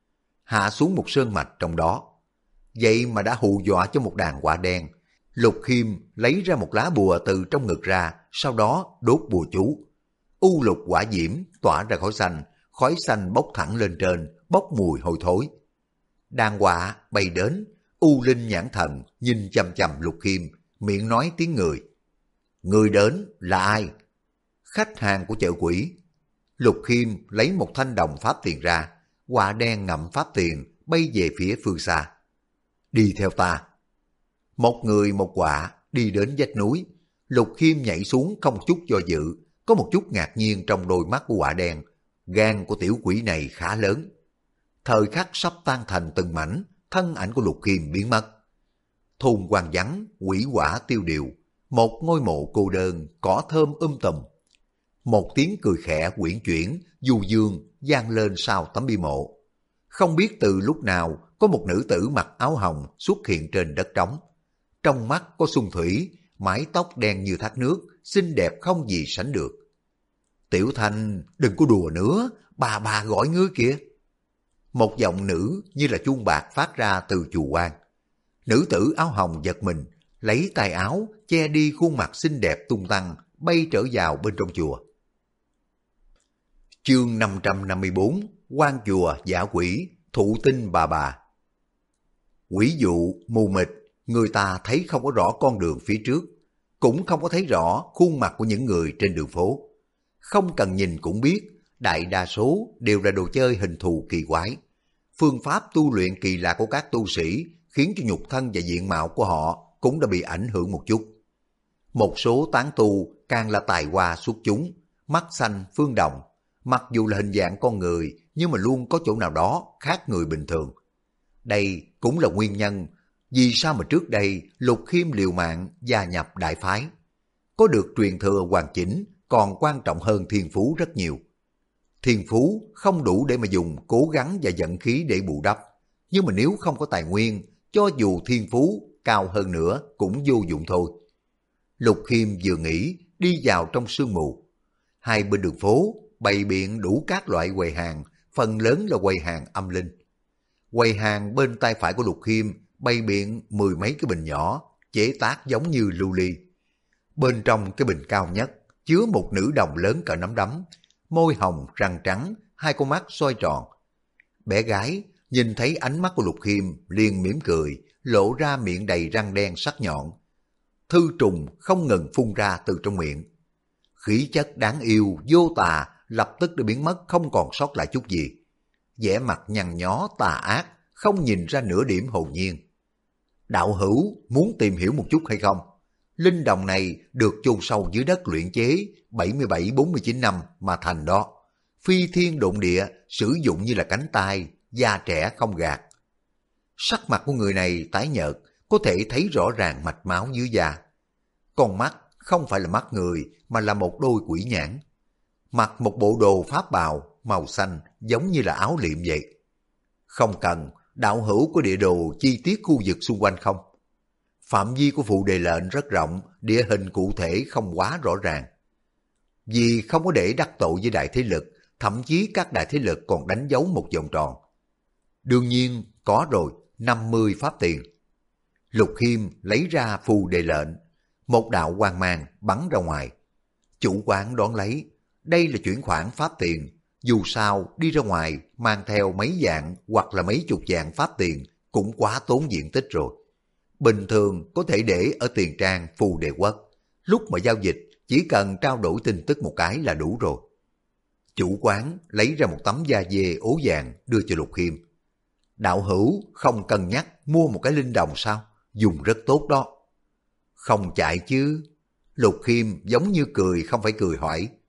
Hạ xuống một sơn mạch trong đó. Vậy mà đã hù dọa cho một đàn quạ đen. Lục Khiêm lấy ra một lá bùa từ trong ngực ra, sau đó đốt bùa chú. U lục hỏa diễm tỏa ra khói xanh bốc thẳng lên trên, bốc mùi hôi thối. Đàn quạ bay đến, U Linh nhãn thần nhìn chằm chằm Lục Khiêm, miệng nói tiếng người. Người đến là ai? Khách hàng của chợ quỷ. Lục Khiêm lấy một thanh đồng pháp tiền ra, quạ đen ngậm pháp tiền bay về phía phương xa. Đi theo ta. Một người một quạ đi đến vách núi. Lục Khiêm nhảy xuống không chút do dự, có một chút ngạc nhiên trong đôi mắt của quạ đen. Gan của tiểu quỷ này khá lớn. Thời khắc sắp tan thành từng mảnh, thân ảnh của Lục Khiêm biến mất. Thôn hoang vắng, quỷ quả tiêu điều, một ngôi mộ cô đơn, cỏ thơm tùm. Một tiếng cười khẽ quyển chuyển, du dương vang lên sau tấm bia mộ. Không biết từ lúc nào có một nữ tử mặc áo hồng xuất hiện trên đất trống. Trong mắt có xuân thủy, mái tóc đen như thác nước, xinh đẹp không gì sánh được. Tiểu Thanh, đừng có đùa nữa, bà gọi ngươi kìa. Một giọng nữ như là chuông bạc phát ra từ chùa quan. Nữ tử áo hồng giật mình, lấy tay áo che đi khuôn mặt xinh đẹp tung tăng, bay trở vào bên trong chùa. Chương 554, quan chùa giả quỷ, thụ tinh bà. Quỷ dụ mù mịt, người ta thấy không có rõ con đường phía trước, cũng không có thấy rõ khuôn mặt của những người trên đường phố. Không cần nhìn cũng biết, đại đa số đều là đồ chơi hình thù kỳ quái. Phương pháp tu luyện kỳ lạ của các tu sĩ khiến cho nhục thân và diện mạo của họ cũng đã bị ảnh hưởng một chút. Một số tán tu càng là tài hoa xuất chúng, mắt xanh phương đồng, mặc dù là hình dạng con người nhưng mà luôn có chỗ nào đó khác người bình thường. Đây cũng là nguyên nhân vì sao mà trước đây Lục Khiêm liều mạng gia nhập đại phái. Có được truyền thừa hoàn chỉnh còn quan trọng hơn thiên phú rất nhiều. Thiên phú không đủ để mà dùng cố gắng và vận khí để bù đắp, nhưng mà nếu không có tài nguyên, cho dù thiên phú cao hơn nữa cũng vô dụng thôi. Lục Khiêm vừa nghĩ đi vào trong sương mù. Hai bên đường phố bày biện đủ các loại quầy hàng, phần lớn là quầy hàng âm linh. Quầy hàng bên tay phải của Lục Khiêm bày biện mười mấy cái bình nhỏ, chế tác giống như lưu ly. Bên trong cái bình cao nhất chứa một nữ đồng lớn cỡ nắm đấm, môi hồng răng trắng, hai con mắt soi tròn. Bé gái nhìn thấy ánh mắt của Lục Khiêm liền mỉm cười, lộ ra miệng đầy răng đen sắc nhọn. Thư trùng không ngừng phun ra từ trong miệng. Khí chất đáng yêu vô tà lập tức đã biến mất không còn sót lại chút gì. Vẻ mặt nhăn nhó tà ác, không nhìn ra nửa điểm hồn nhiên. Đạo hữu muốn tìm hiểu một chút hay không? Linh đồng này được chôn sâu dưới đất luyện chế 77-49 năm mà thành đó. Phi thiên độn địa, sử dụng như là cánh tay, da trẻ không gạt. Sắc mặt của người này tái nhợt, có thể thấy rõ ràng mạch máu dưới da. Con mắt không phải là mắt người mà là một đôi quỷ nhãn. Mặc một bộ đồ pháp bào màu xanh giống như là áo liệm vậy. Không cần, đạo hữu có địa đồ chi tiết khu vực xung quanh không? Phạm vi của phụ đề lệnh rất rộng, địa hình cụ thể không quá rõ ràng. Vì không có để đắc tội với đại thế lực, thậm chí các đại thế lực còn đánh dấu một vòng tròn. Đương nhiên có rồi, 50 pháp tiền. Lục Khiêm lấy ra phù đề lệnh, một đạo quang mang bắn ra ngoài. Chủ quán đón lấy, đây là chuyển khoản pháp tiền. Dù sao đi ra ngoài mang theo mấy vạn hoặc là mấy chục vạn pháp tiền cũng quá tốn diện tích rồi. Bình thường có thể để ở tiền trang phù đề quốc. Lúc mà giao dịch chỉ cần trao đổi tin tức một cái là đủ rồi. Chủ quán lấy ra một tấm da dê ố vàng đưa cho Lục Khiêm. Đạo hữu không cân nhắc mua một cái linh đồng sao? Dùng rất tốt đó. Không chạy chứ? Lục Khiêm giống như cười không phải cười hỏi.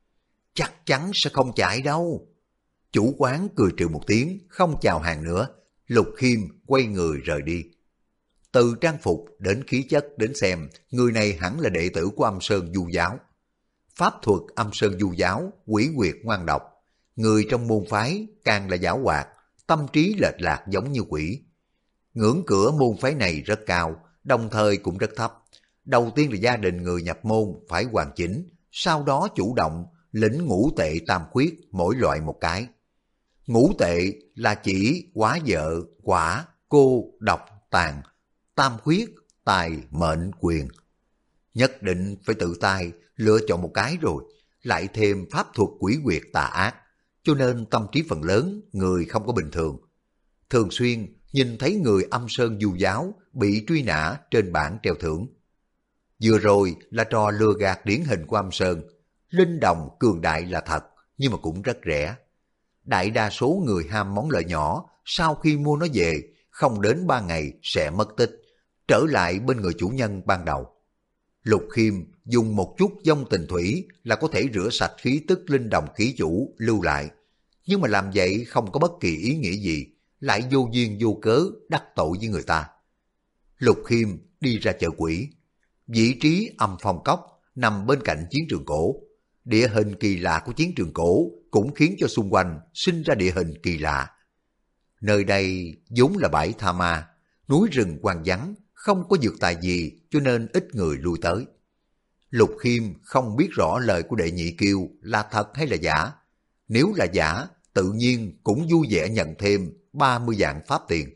chắc chắn sẽ không chạy đâu. Chủ quán cười trừ một tiếng, không chào hàng nữa. Lục Khiêm quay người rời đi. Từ trang phục đến khí chất đến xem, người này hẳn là đệ tử của Âm Sơn Du giáo. Pháp thuật Âm Sơn Du giáo quỷ quyệt ngoan độc, người trong môn phái càng là giảo hoạt, tâm trí lệch lạc giống như quỷ. Ngưỡng cửa môn phái này rất cao, đồng thời cũng rất thấp. Đầu tiên là gia đình người nhập môn phải hoàn chỉnh, sau đó chủ động lĩnh ngũ tệ tam khuyết mỗi loại một cái. Ngũ tệ là chỉ quá vợ, quả, cô, độc, tàn, tam khuyết, tài, mệnh, quyền. Nhất định phải tự tay lựa chọn một cái rồi, lại thêm pháp thuật quỷ quyệt tà ác, cho nên tâm trí phần lớn người không có bình thường. Thường xuyên nhìn thấy người Âm Sơn Du giáo bị truy nã trên bảng treo thưởng. Vừa rồi là trò lừa gạt điển hình của Âm Sơn, linh đồng cường đại là thật, nhưng mà cũng rất rẻ. Đại đa số người ham món lợi nhỏ, sau khi mua nó về, không đến 3 ngày sẽ mất tích, trở lại bên người chủ nhân ban đầu. Lục Khiêm dùng một chút dông tình thủy là có thể rửa sạch khí tức linh đồng ký chủ lưu lại, nhưng mà làm vậy không có bất kỳ ý nghĩa gì, lại vô duyên vô cớ đắc tội với người ta. Lục Khiêm đi ra chợ quỷ. Vị trí Âm Phong Cốc nằm bên cạnh chiến trường cổ. Địa hình kỳ lạ của chiến trường cổ cũng khiến cho xung quanh sinh ra địa hình kỳ lạ. Nơi đây vốn là bãi tha ma, núi rừng hoang vắng, không có dược tài gì cho nên ít người lui tới. Lục Khiêm không biết rõ lời của đệ nhị kiêu là thật hay là giả. Nếu là giả, tự nhiên cũng vui vẻ nhận thêm 30 vạn pháp tiền.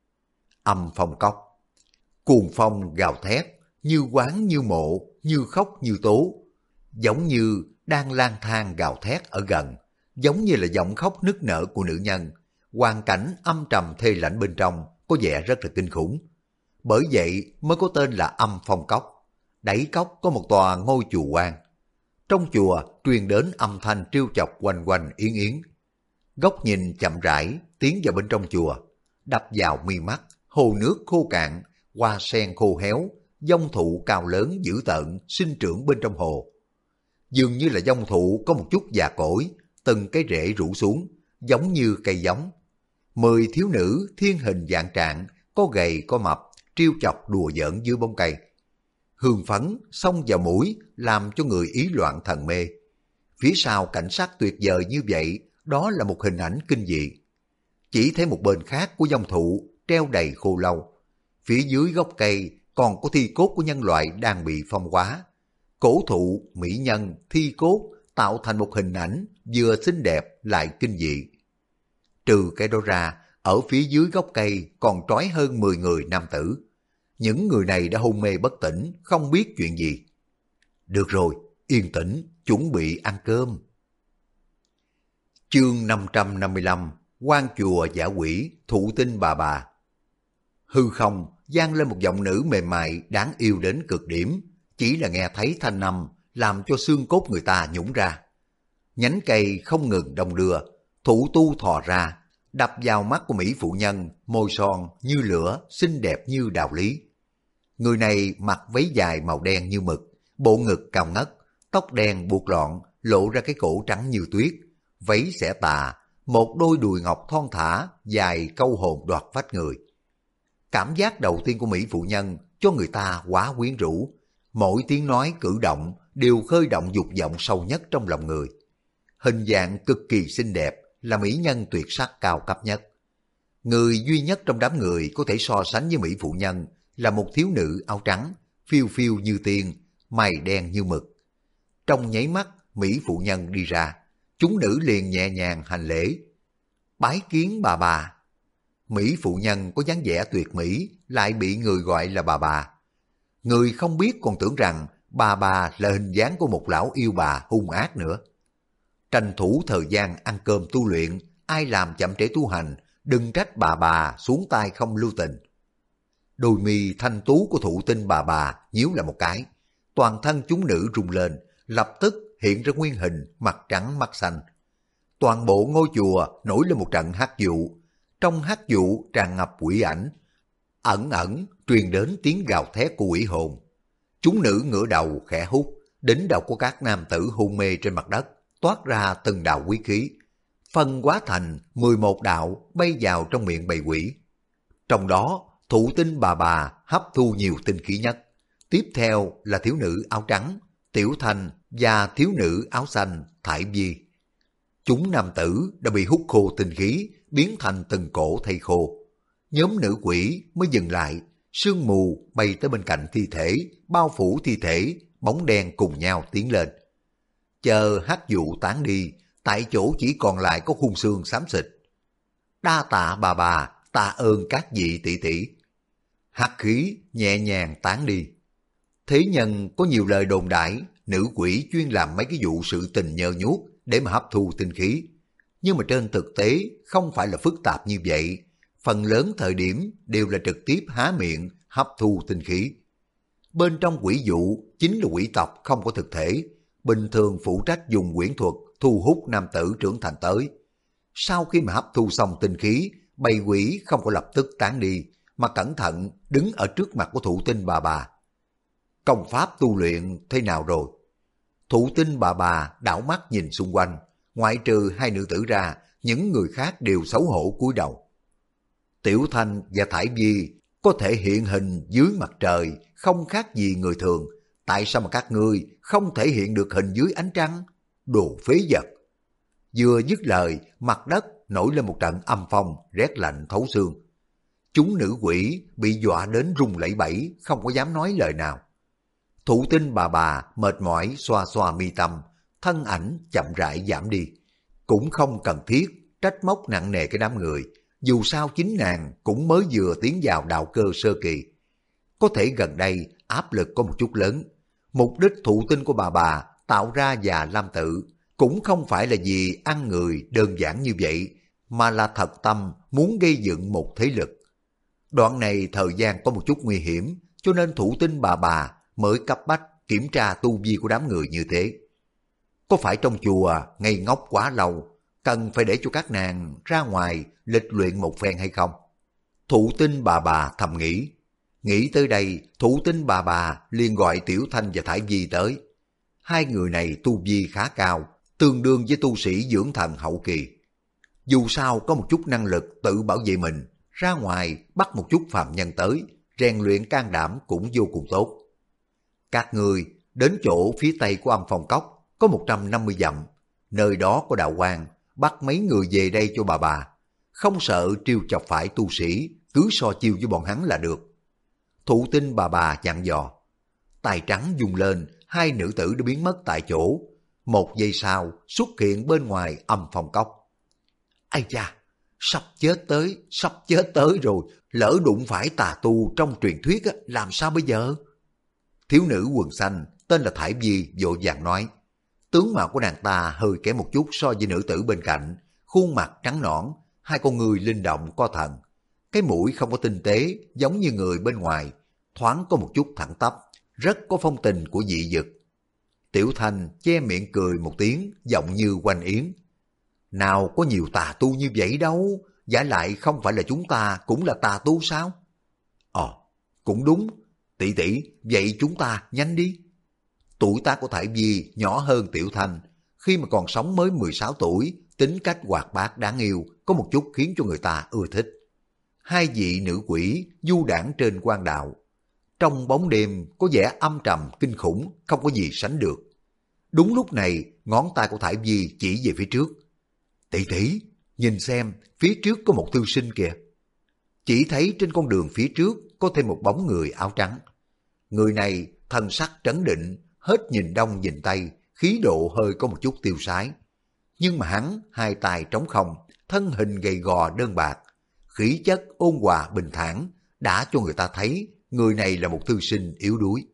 Âm Phong Cốc. Cuồng phong gào thét, như quán như mộ, như khóc như tố. Giống như đang lang thang gào thét ở gần, giống như là giọng khóc nức nở của nữ nhân. Hoàn cảnh âm trầm thê lạnh bên trong có vẻ rất là kinh khủng. Bởi vậy mới có tên là Âm Phong Cốc. Đáy cốc có một tòa ngôi chùa quan. Trong chùa truyền đến âm thanh trêu chọc quanh quanh yến yến. Góc nhìn chậm rãi tiến vào bên trong chùa, đập vào mi mắt, hồ nước khô cạn, hoa sen khô héo, dông thụ cao lớn dữ tợn sinh trưởng bên trong hồ. Dường như là dông thụ có một chút già cỗi, từng cái rễ rủ xuống, giống như cây giống. 10 thiếu nữ thiên hình dạng trạng, có gầy có mập, trêu chọc đùa giỡn dưới bóng cây. Hương phấn xông vào mũi làm cho người ý loạn thần mê. Phía sau cảnh sát tuyệt vời như vậy, đó là một hình ảnh kinh dị. Chỉ thấy một bên khác của dông thụ treo đầy khô lâu. Phía dưới gốc cây còn có thi cốt của nhân loại đang bị phong hóa. Cổ thụ, mỹ nhân, thi cốt tạo thành một hình ảnh vừa xinh đẹp lại kinh dị. Trừ cái đó ra, ở phía dưới gốc cây còn trói hơn 10 người nam tử. Những người này đã hôn mê bất tỉnh, không biết chuyện gì. Được rồi, yên tĩnh, chuẩn bị ăn cơm. Chương 555, Quan chùa giả quỷ, thụ tinh bà bà. Hư không vang lên một giọng nữ mềm mại đáng yêu đến cực điểm, chỉ là nghe thấy thanh âm làm cho xương cốt người ta nhũn ra. Nhánh cây không ngừng đong đưa, thụ tu thò ra, đập vào mắt của mỹ phụ nhân, môi son như lửa, xinh đẹp như đạo lý. Người này mặc váy dài màu đen như mực, bộ ngực cao ngất, tóc đen buộc lọn, lộ ra cái cổ trắng như tuyết, váy xẻ tà, một đôi đùi ngọc thon thả, dài câu hồn đoạt phách người. Cảm giác đầu tiên của mỹ phụ nhân cho người ta quá quyến rũ, mỗi tiếng nói cử động đều khơi động dục vọng sâu nhất trong lòng người. Hình dạng cực kỳ xinh đẹp, là mỹ nhân tuyệt sắc cao cấp nhất. Người duy nhất trong đám người có thể so sánh với mỹ phụ nhân là một thiếu nữ áo trắng, phiêu phiêu như tiên, mày đen như mực. Trong nháy mắt, mỹ phụ nhân đi ra, chúng nữ liền nhẹ nhàng hành lễ. Bái kiến bà bà. Mỹ phụ nhân có dáng vẻ tuyệt mỹ, lại bị người gọi là bà bà. Người không biết còn tưởng rằng bà là hình dáng của một lão yêu bà hung ác nữa. Tranh thủ thời gian ăn cơm tu luyện, ai làm chậm trễ tu hành, đừng trách bà xuống tay không lưu tình. Đôi mi thanh tú của thụ tinh bà nhíu lại một cái, toàn thân chúng nữ rung lên, lập tức hiện ra nguyên hình mặt trắng mắt xanh. Toàn bộ ngôi chùa nổi lên một trận hắc vụ, trong hắc vụ tràn ngập quỷ ảnh, ẩn ẩn truyền đến tiếng gào thét của quỷ hồn. Chúng nữ ngửa đầu khẽ hút, đỉnh đầu của các nam tử hôn mê trên mặt đất, toát ra từng đạo quý khí, phân hóa thành 11 đạo bay vào trong miệng bầy quỷ. Trong đó, thụ tinh bà hấp thu nhiều tinh khí nhất. Tiếp theo là thiếu nữ áo trắng, Tiểu Thanh và thiếu nữ áo xanh Thải Vi. Chúng nam tử đã bị hút khô tinh khí, biến thành từng cổ thây khô. Nhóm nữ quỷ mới dừng lại, sương mù bay tới bên cạnh thi thể, bao phủ thi thể, bóng đen cùng nhau tiến lên. Chờ hắc vụ tán đi, tại chỗ chỉ còn lại có khung xương xám xịt. Đa tạ bà, tạ ơn các vị tỷ tỷ. Hắc khí nhẹ nhàng tán đi. Thế nhân có nhiều lời đồn đãi, nữ quỷ chuyên làm mấy cái vụ sự tình nhơ nhuốc để mà hấp thu tinh khí. Nhưng mà trên thực tế không phải là phức tạp như vậy. Phần lớn thời điểm đều là trực tiếp há miệng hấp thu tinh khí. Bên trong quỷ vụ chính là quỷ tộc không có thực thể, bình thường phụ trách dùng quyển thuật thu hút nam tử trưởng thành tới. Sau khi mà hấp thu xong tinh khí, bầy quỷ không có lập tức tán đi, mà cẩn thận đứng ở trước mặt của thụ tinh bà. Công pháp tu luyện thế nào rồi? Thụ tinh bà đảo mắt nhìn xung quanh, ngoại trừ hai nữ tử ra, những người khác đều xấu hổ cúi đầu. Tiểu Thanh và Thải Vi có thể hiện hình dưới mặt trời, không khác gì người thường. Tại sao mà các ngươi không thể hiện được hình dưới ánh trăng? Đồ phế vật! Vừa dứt lời, mặt đất nổi lên một trận âm phong, rét lạnh thấu xương. Chúng nữ quỷ bị dọa đến run lẩy bẩy, không có dám nói lời nào. Thụ tinh bà mệt mỏi xoa xoa mi tâm, thân ảnh chậm rãi giảm đi. Cũng không cần thiết trách móc nặng nề cái đám người, dù sao chính nàng cũng mới vừa tiến vào đạo cơ sơ kỳ. Có thể gần đây áp lực có một chút lớn. Mục đích thụ tinh của bà tạo ra già lam tự cũng không phải là vì ăn người đơn giản như vậy, mà là thật tâm muốn gây dựng một thế lực. Đoạn này thời gian có một chút nguy hiểm, cho nên thụ tinh bà mới cấp bách kiểm tra tu vi của đám người như thế. Có phải trong chùa ngây ngốc quá lâu, cần phải để cho các nàng ra ngoài lịch luyện một phen hay không? Thụ tinh bà thầm nghĩ. Nghĩ tới đây, thụ tinh bà liền gọi Tiểu Thanh và Thải Vi tới. Hai người này tu vi khá cao, tương đương với tu sĩ dưỡng thần hậu kỳ. Dù sao có một chút năng lực tự bảo vệ mình, ra ngoài bắt một chút phàm nhân tới, rèn luyện can đảm cũng vô cùng tốt. Các người đến chỗ phía tây của Âm Phong Cốc có 150 dặm, nơi đó có đạo quan, bắt mấy người về đây cho bà. Không sợ trêu chọc phải tu sĩ, cứ so chiêu với bọn hắn là được. Thụ tinh bà dặn dò. Tay trắng dùng lên, hai nữ tử đã biến mất tại chỗ. Một giây sau xuất hiện bên ngoài Âm Phong Cốc. Ai cha, sắp chết tới rồi, lỡ đụng phải tà tu trong truyền thuyết làm sao bây giờ? Thiếu nữ quần xanh tên là Thải Vi vội vàng nói. Tướng mạo của nàng ta hơi kém một chút so với nữ tử bên cạnh, khuôn mặt trắng nõn, hai con người linh động có thần. Cái mũi không có tinh tế giống như người bên ngoài, thoáng có một chút thẳng tắp, rất có phong tình của dị dực. Tiểu Thanh che miệng cười một tiếng, giọng như oanh yến. Nào có nhiều tà tu như vậy đâu, giả lại không phải là chúng ta cũng là tà tu sao? Cũng đúng, tỷ tỷ, vậy chúng ta nhanh đi. Tuổi tác của Thải Vi nhỏ hơn Tiểu Thanh, khi mà còn sống mới 16 tuổi, tính cách hoạt bát đáng yêu, có một chút khiến cho người ta ưa thích. Hai vị nữ quỷ du đãng trên quan đạo. Trong bóng đêm có vẻ âm trầm kinh khủng, không có gì sánh được. Đúng lúc này, ngón tay của Thải Vi chỉ về phía trước. Tỷ tỷ, nhìn xem, phía trước có một thư sinh kìa. Chỉ thấy trên con đường phía trước có thêm một bóng người áo trắng. Người này thần sắc trấn định, hết nhìn đông nhìn tây, khí độ hơi có một chút tiêu sái. Nhưng mà hắn hai tay trống không, thân hình gầy gò đơn bạc, khí chất ôn hòa bình thản, đã cho người ta thấy người này là một thư sinh yếu đuối.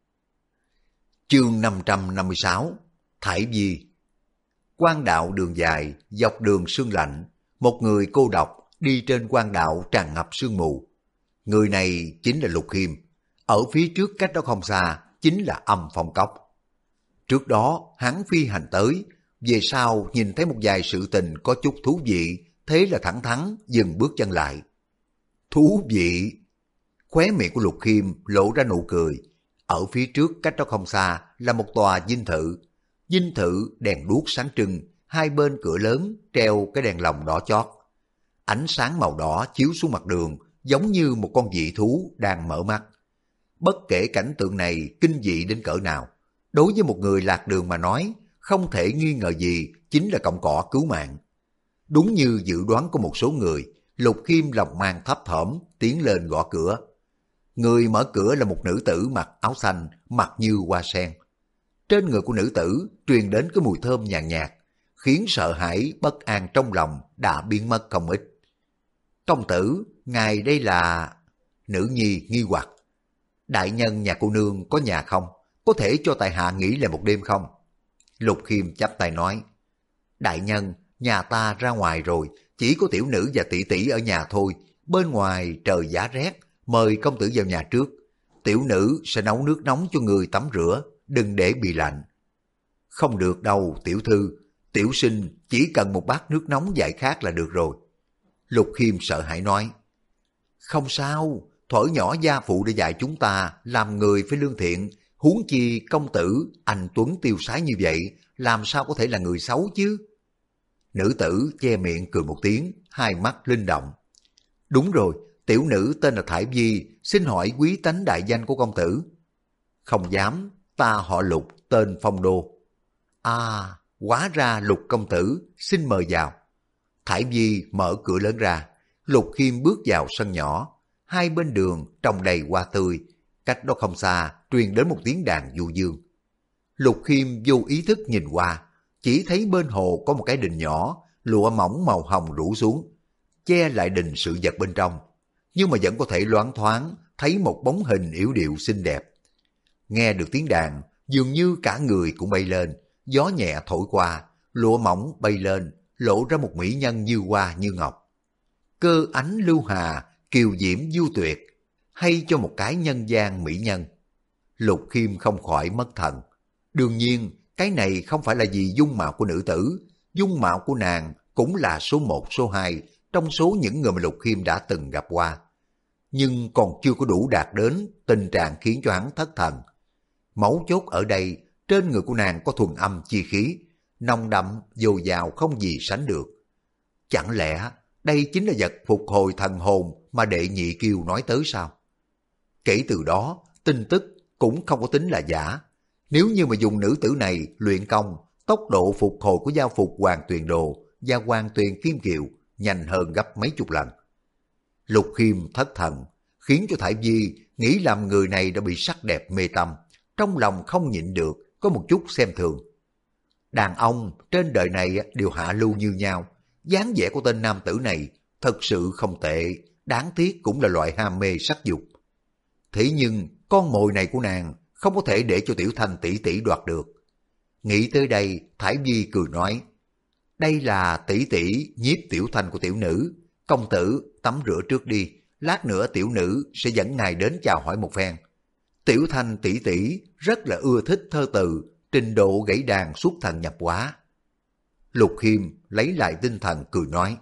Chương 556 Thải Vi. Quan đạo đường dài, dọc đường sương lạnh, một người cô độc đi trên quan đạo tràn ngập sương mù. Người này chính là Lục Khiêm, ở phía trước cách đó không xa chính là Âm Phong Cốc. Trước đó hắn phi hành tới, về sau nhìn thấy một vài sự tình có chút thú vị, thế là thẳng thắn dừng bước chân lại. Thú vị! Khóe miệng của Lục Khiêm lộ ra nụ cười. Ở phía trước cách đó không xa là một tòa dinh thự. dinh thự đèn đuốc sáng trưng, hai bên cửa lớn treo cái đèn lồng đỏ chót. Ánh sáng màu đỏ chiếu xuống mặt đường giống như một con dị thú đang mở mắt. Bất kể cảnh tượng này kinh dị đến cỡ nào, đối với một người lạc đường mà nói, không thể nghi ngờ gì chính là cọng cỏ cứu mạng. Đúng như dự đoán của một số người, Lục Khiêm lòng mang thấp thỏm tiến lên gõ cửa. Người mở cửa là một nữ tử mặc áo xanh, mặt như hoa sen. Trên người của nữ tử truyền đến cái mùi thơm nhàn nhạt, khiến sợ hãi bất an trong lòng đã biến mất không ít. Công tử, ngài đây là... Nữ nhi nghi hoặc. Đại nhân nhà cô nương có nhà không? Có thể cho tại hạ nghỉ lại một đêm không? Lục Khiêm chắp tay nói. Đại nhân, nhà ta ra ngoài rồi, chỉ có tiểu nữ và tỷ tỷ ở nhà thôi. Bên ngoài trời giá rét, mời công tử vào nhà trước. Tiểu nữ sẽ nấu nước nóng cho người tắm rửa, đừng để bị lạnh. Không được đâu tiểu thư, tiểu sinh chỉ cần một bát nước nóng giải khát là được rồi. Lục Khiêm sợ hãi nói. Không sao, thuở nhỏ gia phụ đã dạy chúng ta làm người phải lương thiện, huống chi công tử anh tuấn tiêu sái như vậy, làm sao có thể là người xấu chứ? Nữ tử che miệng cười một tiếng, hai mắt linh động. Đúng rồi, tiểu nữ tên là Thải Vi, xin hỏi quý tánh đại danh của công tử. Không dám, ta họ Lục, tên Phong Đô. À, hóa ra Lục công tử, xin mời vào. Thải Vi mở cửa lớn ra, Lục Khiêm bước vào sân nhỏ, hai bên đường trồng đầy hoa tươi, cách đó không xa truyền đến một tiếng đàn du dương. Lục Khiêm vô ý thức nhìn qua, chỉ thấy bên hồ có một cái đình nhỏ, lụa mỏng màu hồng rủ xuống, che lại đình sự vật bên trong, nhưng mà vẫn có thể loáng thoáng thấy một bóng hình yểu điệu xinh đẹp. Nghe được tiếng đàn, dường như cả người cũng bay lên, gió nhẹ thổi qua, lụa mỏng bay lên, lộ ra một mỹ nhân như hoa như ngọc. Cơ ánh lưu hà, kiều diễm du tuyệt, hay cho một cái nhân gian mỹ nhân. Lục Khiêm không khỏi mất thần. Đương nhiên, cái này không phải là vì dung mạo của nữ tử, dung mạo của nàng cũng là số 1 số 2 trong số những người mà Lục Khiêm đã từng gặp qua. Nhưng còn chưa có đủ đạt đến tình trạng khiến cho hắn thất thần. Mấu chốt ở đây, trên người của nàng có thuần âm chi khí, nồng đậm, dồi dào không gì sánh được. Chẳng lẽ đây chính là vật phục hồi thần hồn mà đệ nhị kiều nói tới sao? Kể từ đó, tin tức cũng không có tính là giả. Nếu như mà dùng nữ tử này luyện công, tốc độ phục hồi của giao phục Hoàng Tuyền Đồ và Hoàng Tuyền Kim Kiều nhanh hơn gấp mấy chục lần. Lục Khiêm thất thần, khiến cho Thải Vi nghĩ làm người này đã bị sắc đẹp mê tâm, trong lòng không nhịn được có một chút xem thường. Đàn ông trên đời này đều hạ lưu như nhau, dáng vẻ của tên nam tử này thật sự không tệ, đáng tiếc cũng là loại ham mê sắc dục. Thế nhưng con mồi này của nàng không có thể để cho Tiểu Thanh tỷ tỷ đoạt được. Nghĩ tới đây, Thải Vi cười nói, đây là tỷ tỷ nhiếp Tiểu Thanh của tiểu nữ, công tử tắm rửa trước đi, lát nữa tiểu nữ sẽ dẫn ngài đến chào hỏi một phen. Tiểu Thanh tỷ tỷ rất là ưa thích thơ từ, trình độ gãy đàn xuất thần nhập hóa. Lục Khiêm lấy lại tinh thần cười nói,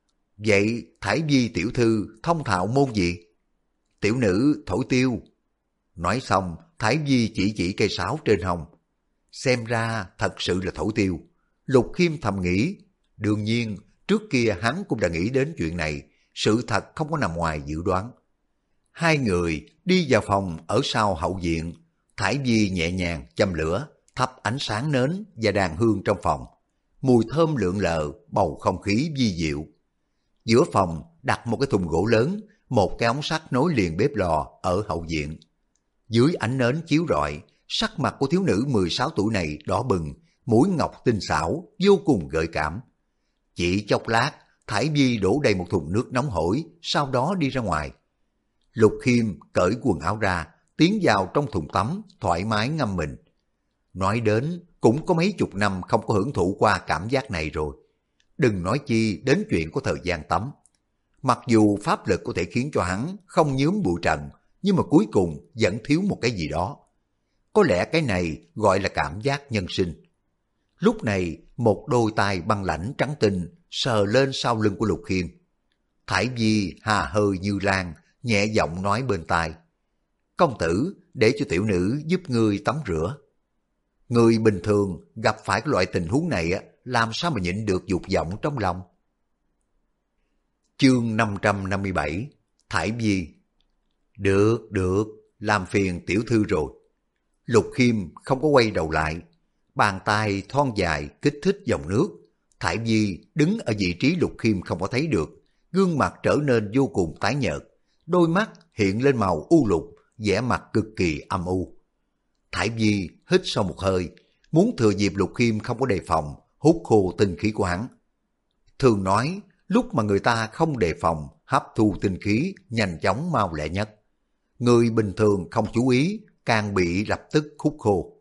vậy Thải Vi tiểu thư thông thạo môn gì? Tiểu nữ thổi tiêu. Nói xong, Thải Vi chỉ cây sáo trên hông. Xem ra thật sự là thổi tiêu. Lục Khiêm thầm nghĩ, đương nhiên trước kia hắn cũng đã nghĩ đến chuyện này, sự thật không có nằm ngoài dự đoán. Hai người đi vào phòng ở sau hậu viện, Thải Vi nhẹ nhàng châm lửa, thắp ánh sáng nến và đàn hương trong phòng. Mùi thơm lượn lờ, bầu không khí vi diệu. Giữa phòng đặt một cái thùng gỗ lớn, một cái ống sắt nối liền bếp lò ở hậu viện. Dưới ánh nến chiếu rọi, sắc mặt của thiếu nữ 16 tuổi này đỏ bừng, mũi ngọc tinh xảo, vô cùng gợi cảm. Chỉ chốc lát, Thải Vi đổ đầy một thùng nước nóng hổi, sau đó đi ra ngoài. Lục Khiêm cởi quần áo ra, tiến vào trong thùng tắm, thoải mái ngâm mình. Nói đến, cũng có mấy chục năm không có hưởng thụ qua cảm giác này rồi. Đừng nói chi đến chuyện của thời gian tắm. Mặc dù pháp lực có thể khiến cho hắn không nhuốm bụi trần, nhưng mà cuối cùng vẫn thiếu một cái gì đó. Có lẽ cái này gọi là cảm giác nhân sinh. Lúc này, một đôi tay băng lãnh trắng tinh sờ lên sau lưng của Lục Khiêm. Thải Vi hà hơi như lan, nhẹ giọng nói bên tai, công tử, để cho tiểu nữ giúp ngươi tắm rửa. Người bình thường gặp phải cái loại tình huống này làm sao mà nhịn được dục vọng trong lòng. Chương 557 Thải Vi. Được, làm phiền tiểu thư rồi. Lục Khiêm không có quay đầu lại, bàn tay thon dài kích thích dòng nước. Thải Vi đứng ở vị trí Lục Khiêm không có thấy được, gương mặt trở nên vô cùng tái nhợt, đôi mắt hiện lên màu u lục, vẻ mặt cực kỳ âm u. Thải Vi hít sâu một hơi, muốn thừa dịp Lục Khiêm không có đề phòng, hút khô tinh khí của hắn. Thường nói, lúc mà người ta không đề phòng, hấp thu tinh khí nhanh chóng mau lẹ nhất. Người bình thường không chú ý, càng bị lập tức hút khô.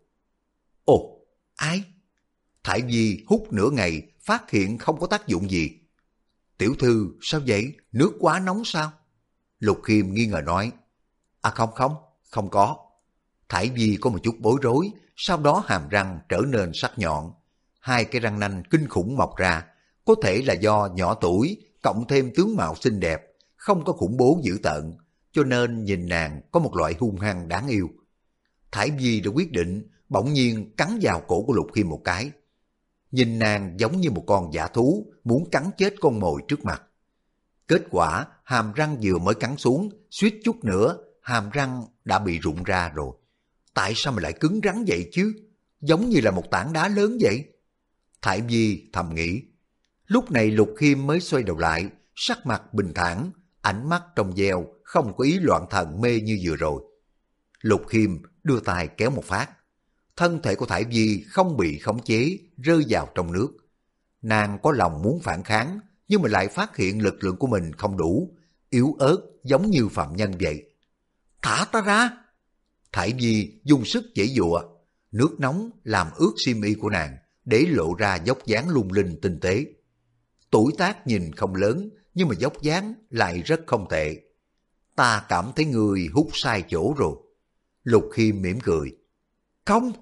Ồ, ai? Thải Vi hút nửa ngày, phát hiện không có tác dụng gì. Tiểu thư, sao vậy? Nước quá nóng sao? Lục Khiêm nghi ngờ nói. À không có. Thải Vi có một chút bối rối, sau đó hàm răng trở nên sắc nhọn. Hai cái răng nanh kinh khủng mọc ra, có thể là do nhỏ tuổi, cộng thêm tướng mạo xinh đẹp, không có khủng bố dữ tợn, cho nên nhìn nàng có một loại hung hăng đáng yêu. Thải Vi đã quyết định, bỗng nhiên cắn vào cổ của Lục Khiêm một cái. Nhìn nàng giống như một con dã thú, muốn cắn chết con mồi trước mặt. Kết quả, hàm răng vừa mới cắn xuống, suýt chút nữa, hàm răng đã bị rụng ra rồi. Tại sao mà lại cứng rắn vậy chứ? Giống như là một tảng đá lớn vậy. Thải Vi thầm nghĩ. Lúc này Lục Khiêm mới xoay đầu lại, sắc mặt bình thản, ánh mắt trong veo, không có ý loạn thần mê như vừa rồi. Lục Khiêm đưa tay kéo một phát. Thân thể của Thải Vi không bị khống chế, rơi vào trong nước. Nàng có lòng muốn phản kháng, nhưng mà lại phát hiện lực lượng của mình không đủ, yếu ớt giống như phạm nhân vậy. Thả ta ra! Thải Vi dùng sức giãy giụa, nước nóng làm ướt xiêm y của nàng, để lộ ra dốc dáng lung linh tinh tế. Tuổi tác nhìn không lớn, nhưng mà dốc dáng lại rất không tệ. Ta cảm thấy người hút sai chỗ rồi. Lục Khiêm mỉm cười. Không.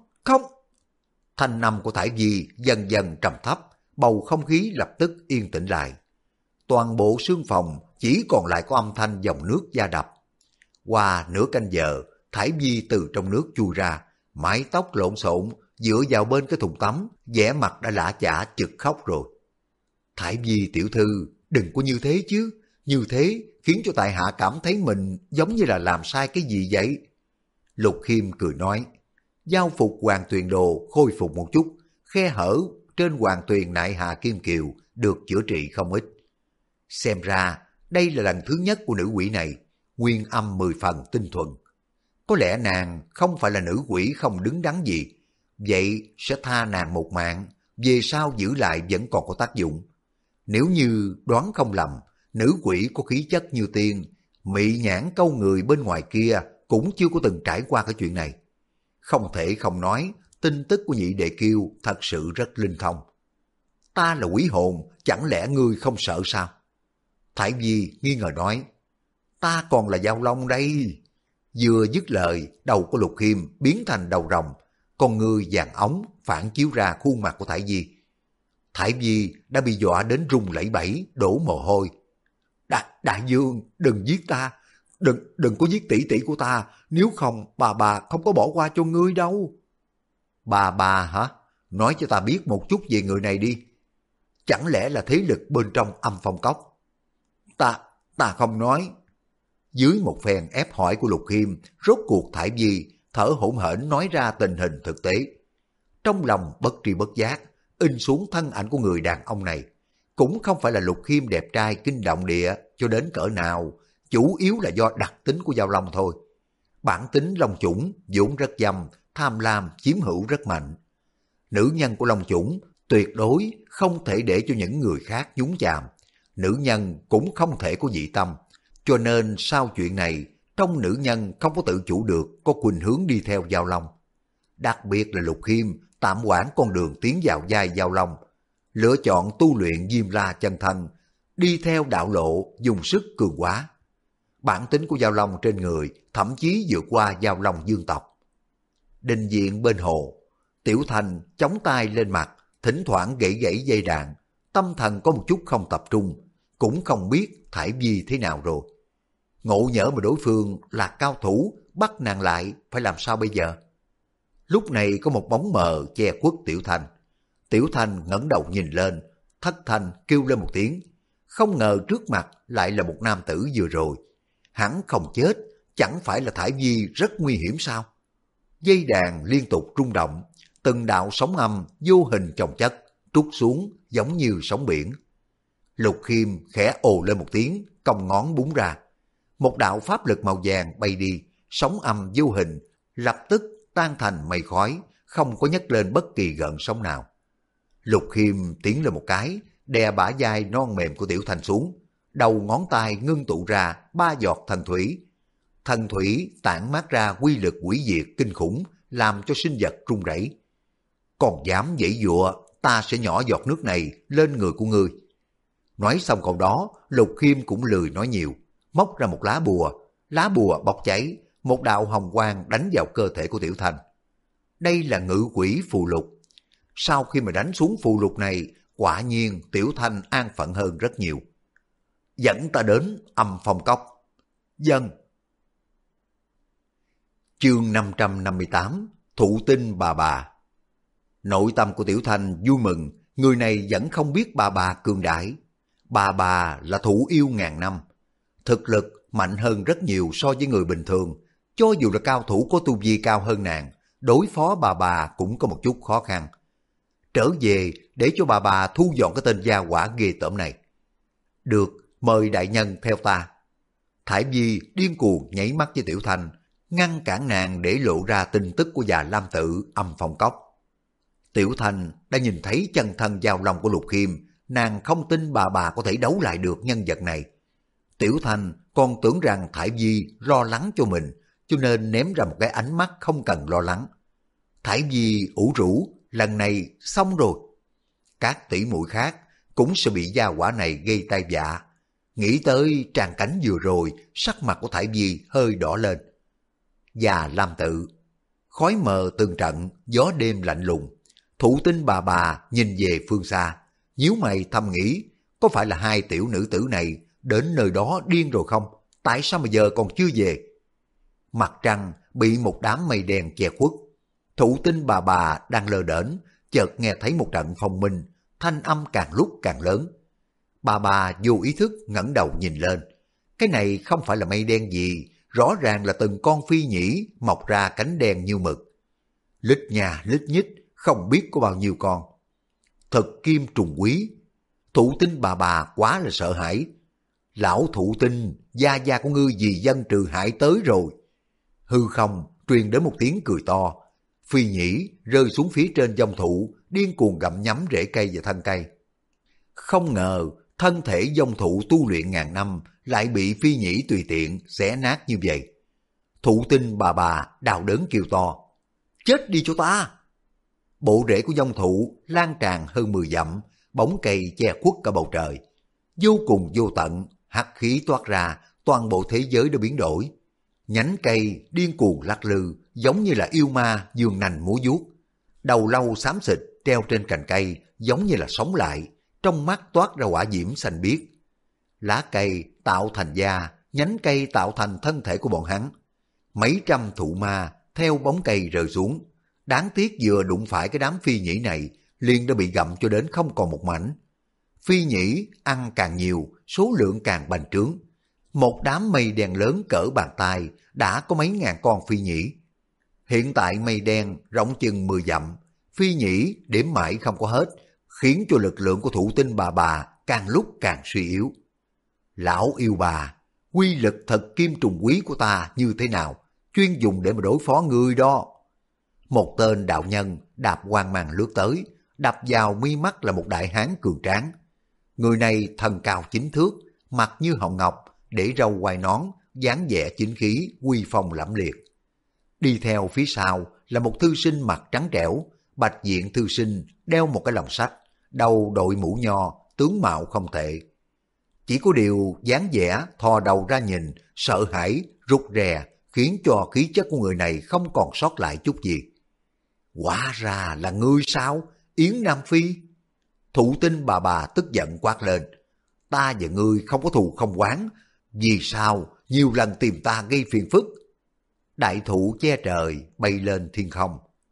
Thanh âm của Thải Vi dần dần trầm thấp, bầu không khí lập tức yên tĩnh lại. Toàn bộ sương phòng chỉ còn lại có âm thanh dòng nước da đập. Qua nửa canh giờ, Thải Vi từ trong nước chui ra, mái tóc lộn xộn, dựa vào bên cái thùng tắm, vẻ mặt đã lã chả chực khóc rồi. Thải Vi tiểu thư, đừng có như thế chứ, như thế khiến cho tại hạ cảm thấy mình giống như là làm sai cái gì vậy. Lục Khiêm cười nói, giao phục Hoàng Tuyền Đồ khôi phục một chút, khe hở trên Hoàng Tuyền Nại Hà Kim Kiều được chữa trị không ít. Xem ra đây là lần thứ nhất của nữ quỷ này, nguyên âm 10 phần tinh thuần. Có lẽ nàng không phải là nữ quỷ không đứng đắn gì, vậy sẽ tha nàng một mạng, về sau giữ lại vẫn còn có tác dụng. Nếu như đoán không lầm, nữ quỷ có khí chất như tiên, mị nhãn câu người bên ngoài kia cũng chưa có từng trải qua cái chuyện này. Không thể không nói, tin tức của nhị đệ kiêu thật sự rất linh thông. Ta là quỷ hồn, chẳng lẽ ngươi không sợ sao? Thải Vi nghi ngờ nói, ta còn là Giao Long đây. Vừa dứt lời, đầu của Lục Khiêm biến thành đầu rồng, con ngươi vàng ống phản chiếu ra khuôn mặt của Thải Vi. Thải Vi đã bị dọa đến run lẩy bẩy, đổ mồ hôi. Đại vương, đừng giết ta, đừng có giết tỷ tỷ của ta, nếu không bà không có bỏ qua cho ngươi đâu. Bà hả? Nói cho ta biết một chút về người này đi. Chẳng lẽ là thế lực bên trong Âm Phong Cốc? Ta không nói. Dưới một phen ép hỏi của Lục Khiêm, rốt cuộc Thải Vi thở hổn hển nói ra tình hình thực tế. Trong lòng bất tri bất giác, in xuống thân ảnh của người đàn ông này. Cũng không phải là Lục Khiêm đẹp trai kinh động địa cho đến cỡ nào, chủ yếu là do đặc tính của Giao Long thôi. Bản tính Long chủng vốn rất dâm, tham lam chiếm hữu rất mạnh. Nữ nhân của Long chủng tuyệt đối không thể để cho những người khác nhúng chàm. Nữ nhân cũng không thể có dị tâm, cho nên sau chuyện này, trong nữ nhân không có tự chủ được có khuynh hướng đi theo Giao Long. Đặc biệt là Lục Khiêm tạm hoãn con đường tiến vào giai Giao Long, lựa chọn tu luyện Diêm La chân thân, đi theo đạo lộ dùng sức cường hóa. Bản tính của Giao Long trên người thậm chí vượt qua Giao Long dương tộc. Đình viện bên hồ, Tiểu Thành chống tay lên mặt, thỉnh thoảng gãy dây đàn, tâm thần có một chút không tập trung, cũng không biết Thải Vi thế nào rồi. Ngộ nhỡ mà đối phương là cao thủ, bắt nàng lại phải làm sao bây giờ? Lúc này có một bóng mờ che khuất Tiểu Thanh. Tiểu Thanh ngẩng đầu nhìn lên, thất thanh kêu lên một tiếng. Không ngờ trước mặt lại là một nam tử vừa rồi. Hắn không chết, chẳng phải là Thải Vi rất nguy hiểm sao? Dây đàn liên tục rung động, từng đạo sóng âm vô hình chồng chất trút xuống giống như sóng biển. Lục Khiêm khẽ ồ lên một tiếng, cong ngón búng ra. Một đạo pháp lực màu vàng bay đi, sóng âm vô hình lập tức tan thành mây khói, không có nhấc lên bất kỳ gợn sóng nào. Lục Khiêm tiến lên một cái, đè bả vai non mềm của Tiểu Thanh xuống, đầu ngón tay ngưng tụ ra 3 giọt thần thủy. Thần thủy tản mát ra quy lực hủy diệt kinh khủng, làm cho sinh vật run rẩy. Còn dám giãy giụa, ta sẽ nhỏ giọt nước này lên người của ngươi. Nói xong câu đó, Lục Khiêm cũng lười nói nhiều, móc ra một lá bùa bốc cháy, một đạo hồng quang đánh vào cơ thể của Tiểu Thanh. Đây là ngự quỷ phù lục. Sau khi mà đánh xuống phù lục này, quả nhiên Tiểu Thanh an phận hơn rất nhiều. Dẫn ta đến Âm Phong Cốc. Dân. Chương 558, Thụ Tinh bà. Nội tâm của Tiểu Thanh vui mừng, người này vẫn không biết bà cường đại. Bà là thủ yêu ngàn năm, thực lực mạnh hơn rất nhiều so với người bình thường. Cho dù là cao thủ có tu vi cao hơn nàng, đối phó bà cũng có một chút khó khăn. Trở về để cho bà thu dọn cái tên gia hỏa ghê tởm này. Được, mời đại nhân theo ta. Thải Vi điên cuồng nhảy mắt với Tiểu Thanh, ngăn cản nàng để lộ ra tin tức của già Lam Tự Âm Phong Cốc. Tiểu Thanh đã nhìn thấy chân thân giao long của Lục Khiêm, nàng không tin bà có thể đấu lại được nhân vật này. Tiểu Thanh còn tưởng rằng Thải Vi lo lắng cho mình, cho nên ném ra một cái ánh mắt không cần lo lắng. Thải Vi ủ rũ, lần này xong rồi. Các tỷ muội khác cũng sẽ bị gia hỏa này gây tai vạ. Nghĩ tới tràng cảnh vừa rồi, sắc mặt của Thải Vi hơi đỏ lên. Già Lam Tự. Khói mờ từng trận, gió đêm lạnh lùng. Thụ Tinh bà nhìn về phương xa, nhíu mày thầm nghĩ, có phải là hai tiểu nữ tử này đến nơi đó điên rồi không? Tại sao mà giờ còn chưa về? Mặt trăng bị một đám mây đen che khuất. Thụ Tinh bà đang lơ đễnh, chợt nghe thấy một trận phong minh, thanh âm càng lúc càng lớn. Bà vô ý thức ngẩng đầu nhìn lên. Cái này không phải là mây đen gì, rõ ràng là từng con phi nhĩ mọc ra cánh đen như mực. Lít nhà lít nhít, không biết có bao nhiêu con. Thật kim trùng quý. Thụ Tinh bà quá là sợ hãi. Lão Thụ Tinh, gia của ngươi vì dân trừ hại tới rồi. Hư không truyền đến một tiếng cười to. Phi nhĩ rơi xuống phía trên dông thụ, điên cuồng gặm nhấm rễ cây và thân cây. Không ngờ thân thể dông thụ tu luyện ngàn năm lại bị phi nhĩ tùy tiện xé nát như vậy. Thụ Tinh bà đau đớn kêu to. Chết đi cho ta! Bộ rễ của dông thụ lan tràn hơn 10 dặm, bóng cây che khuất cả bầu trời. Vô cùng vô tận, hắc khí toát ra, toàn bộ thế giới đã biến đổi. Nhánh cây điên cuồng lắc lư, giống như là yêu ma giương nành múa vuốt. Đầu lâu xám xịt treo trên cành cây, giống như là sống lại, trong mắt toát ra hỏa diễm xanh biếc. Lá cây tạo thành da, nhánh cây tạo thành thân thể của bọn hắn. Mấy trăm thụ ma theo bóng cây rơi xuống. Đáng tiếc vừa đụng phải cái đám phi nhĩ này, liền đã bị gặm cho đến không còn một mảnh. Phi nhĩ ăn càng nhiều, số lượng càng bành trướng. Một đám mây đen lớn cỡ bàn tay đã có mấy ngàn con phi nhĩ. Hiện tại mây đen rộng chừng 10 dặm, phi nhĩ đếm mãi không có hết, khiến cho lực lượng của Thụ Tinh bà càng lúc càng suy yếu. Lão yêu bà, quy lực thật kim trùng quý của ta như thế nào, chuyên dùng để mà đối phó ngươi đó. Một tên đạo nhân đạp quang mang lướt tới, đập vào mi mắt là một đại hán cường tráng. Người này thân cao 9 thước, mặt như hồng ngọc, để râu quai nón, dáng vẻ chính khí, uy phong lẫm liệt. Đi theo phía sau là một thư sinh mặt trắng trẻo, bạch diện thư sinh đeo một cái lồng sách, đầu đội mũ nho, tướng mạo không tệ. Chỉ có điều dáng vẻ thò đầu ra nhìn, sợ hãi, rụt rè, khiến cho khí chất của người này không còn sót lại chút gì. Hóa ra là ngươi sao, Yến Nam Phi? Thụ Tinh bà tức giận quát lên. Ta và ngươi không có thù không oán, vì sao nhiều lần tìm ta gây phiền phức? Đại thụ che trời bay lên thiên không.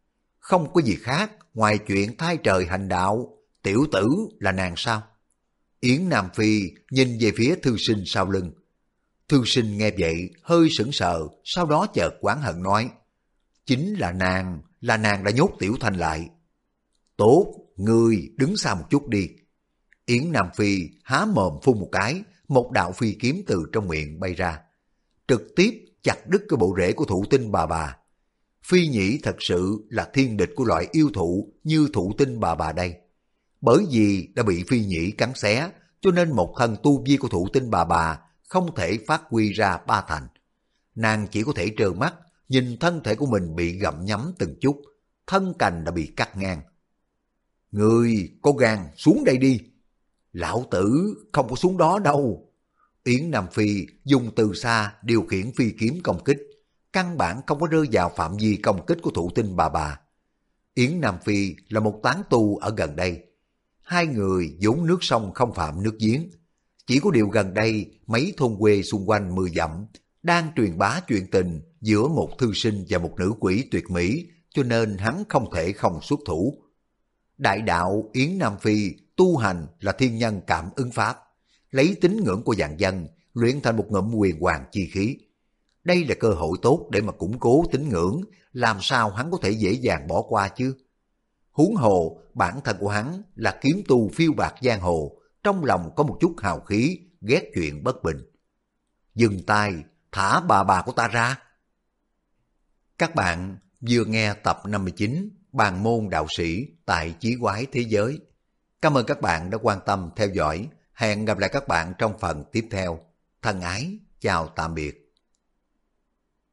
không có gì khác ngoài chuyện thay trời hành đạo, tiểu tử là nàng sao? Yến Nam Phi nhìn về phía thư sinh sau lưng. Thư sinh nghe vậy hơi sững sờ, sau đó chợt oán hận nói, chính là nàng đã nhốt Tiểu Thanh lại. Tốt, ngươi đứng xa một chút đi. Yến Nam Phi há mồm phun một cái, một đạo phi kiếm từ trong miệng bay ra, trực tiếp chặt đứt cái bộ rễ của Thụ Tinh bà. Phi nhĩ thật sự là thiên địch của loại yêu thụ như Thụ Tinh bà đây. Bởi vì đã bị phi nhĩ cắn xé, cho nên một thân tu vi của Thụ Tinh bà không thể phát huy ra ba thành. Nàng chỉ có thể trơ mắt nhìn thân thể của mình bị gặm nhấm từng chút, thân cành đã bị cắt ngang. Ngươi có gan xuống đây đi. Lão tử không có xuống đó đâu. Yến Nam Phi dùng từ xa điều khiển phi kiếm công kích, căn bản không có rơi vào phạm vi công kích của Thụ Tinh bà. Yến Nam Phi là một tán tu ở gần đây. Hai người vốn nước sông không phạm nước giếng. Chỉ có điều gần đây mấy thôn quê xung quanh 10 dặm đang truyền bá chuyện tình giữa một thư sinh và một nữ quỷ tuyệt mỹ, cho nên hắn không thể không xuất thủ. Đại đạo Yến Nam Phi tu hành là thiên nhân cảm ứng pháp, lấy tín ngưỡng của vạn dân luyện thành một ngụm huyền hoàng chi khí. Đây là cơ hội tốt để mà củng cố tín ngưỡng, làm sao hắn có thể dễ dàng bỏ qua chứ? Huống hồ bản thân của hắn là kiếm tu phiêu bạt giang hồ, trong lòng có một chút hào khí, ghét chuyện bất bình. Dừng tay, thả bà của ta ra. Các bạn vừa nghe tập 59 Bàn môn đạo sĩ tại Chí Quái Thế Giới. Cảm ơn các bạn đã quan tâm theo dõi. Hẹn gặp lại các bạn trong phần tiếp theo. Thân ái, chào tạm biệt.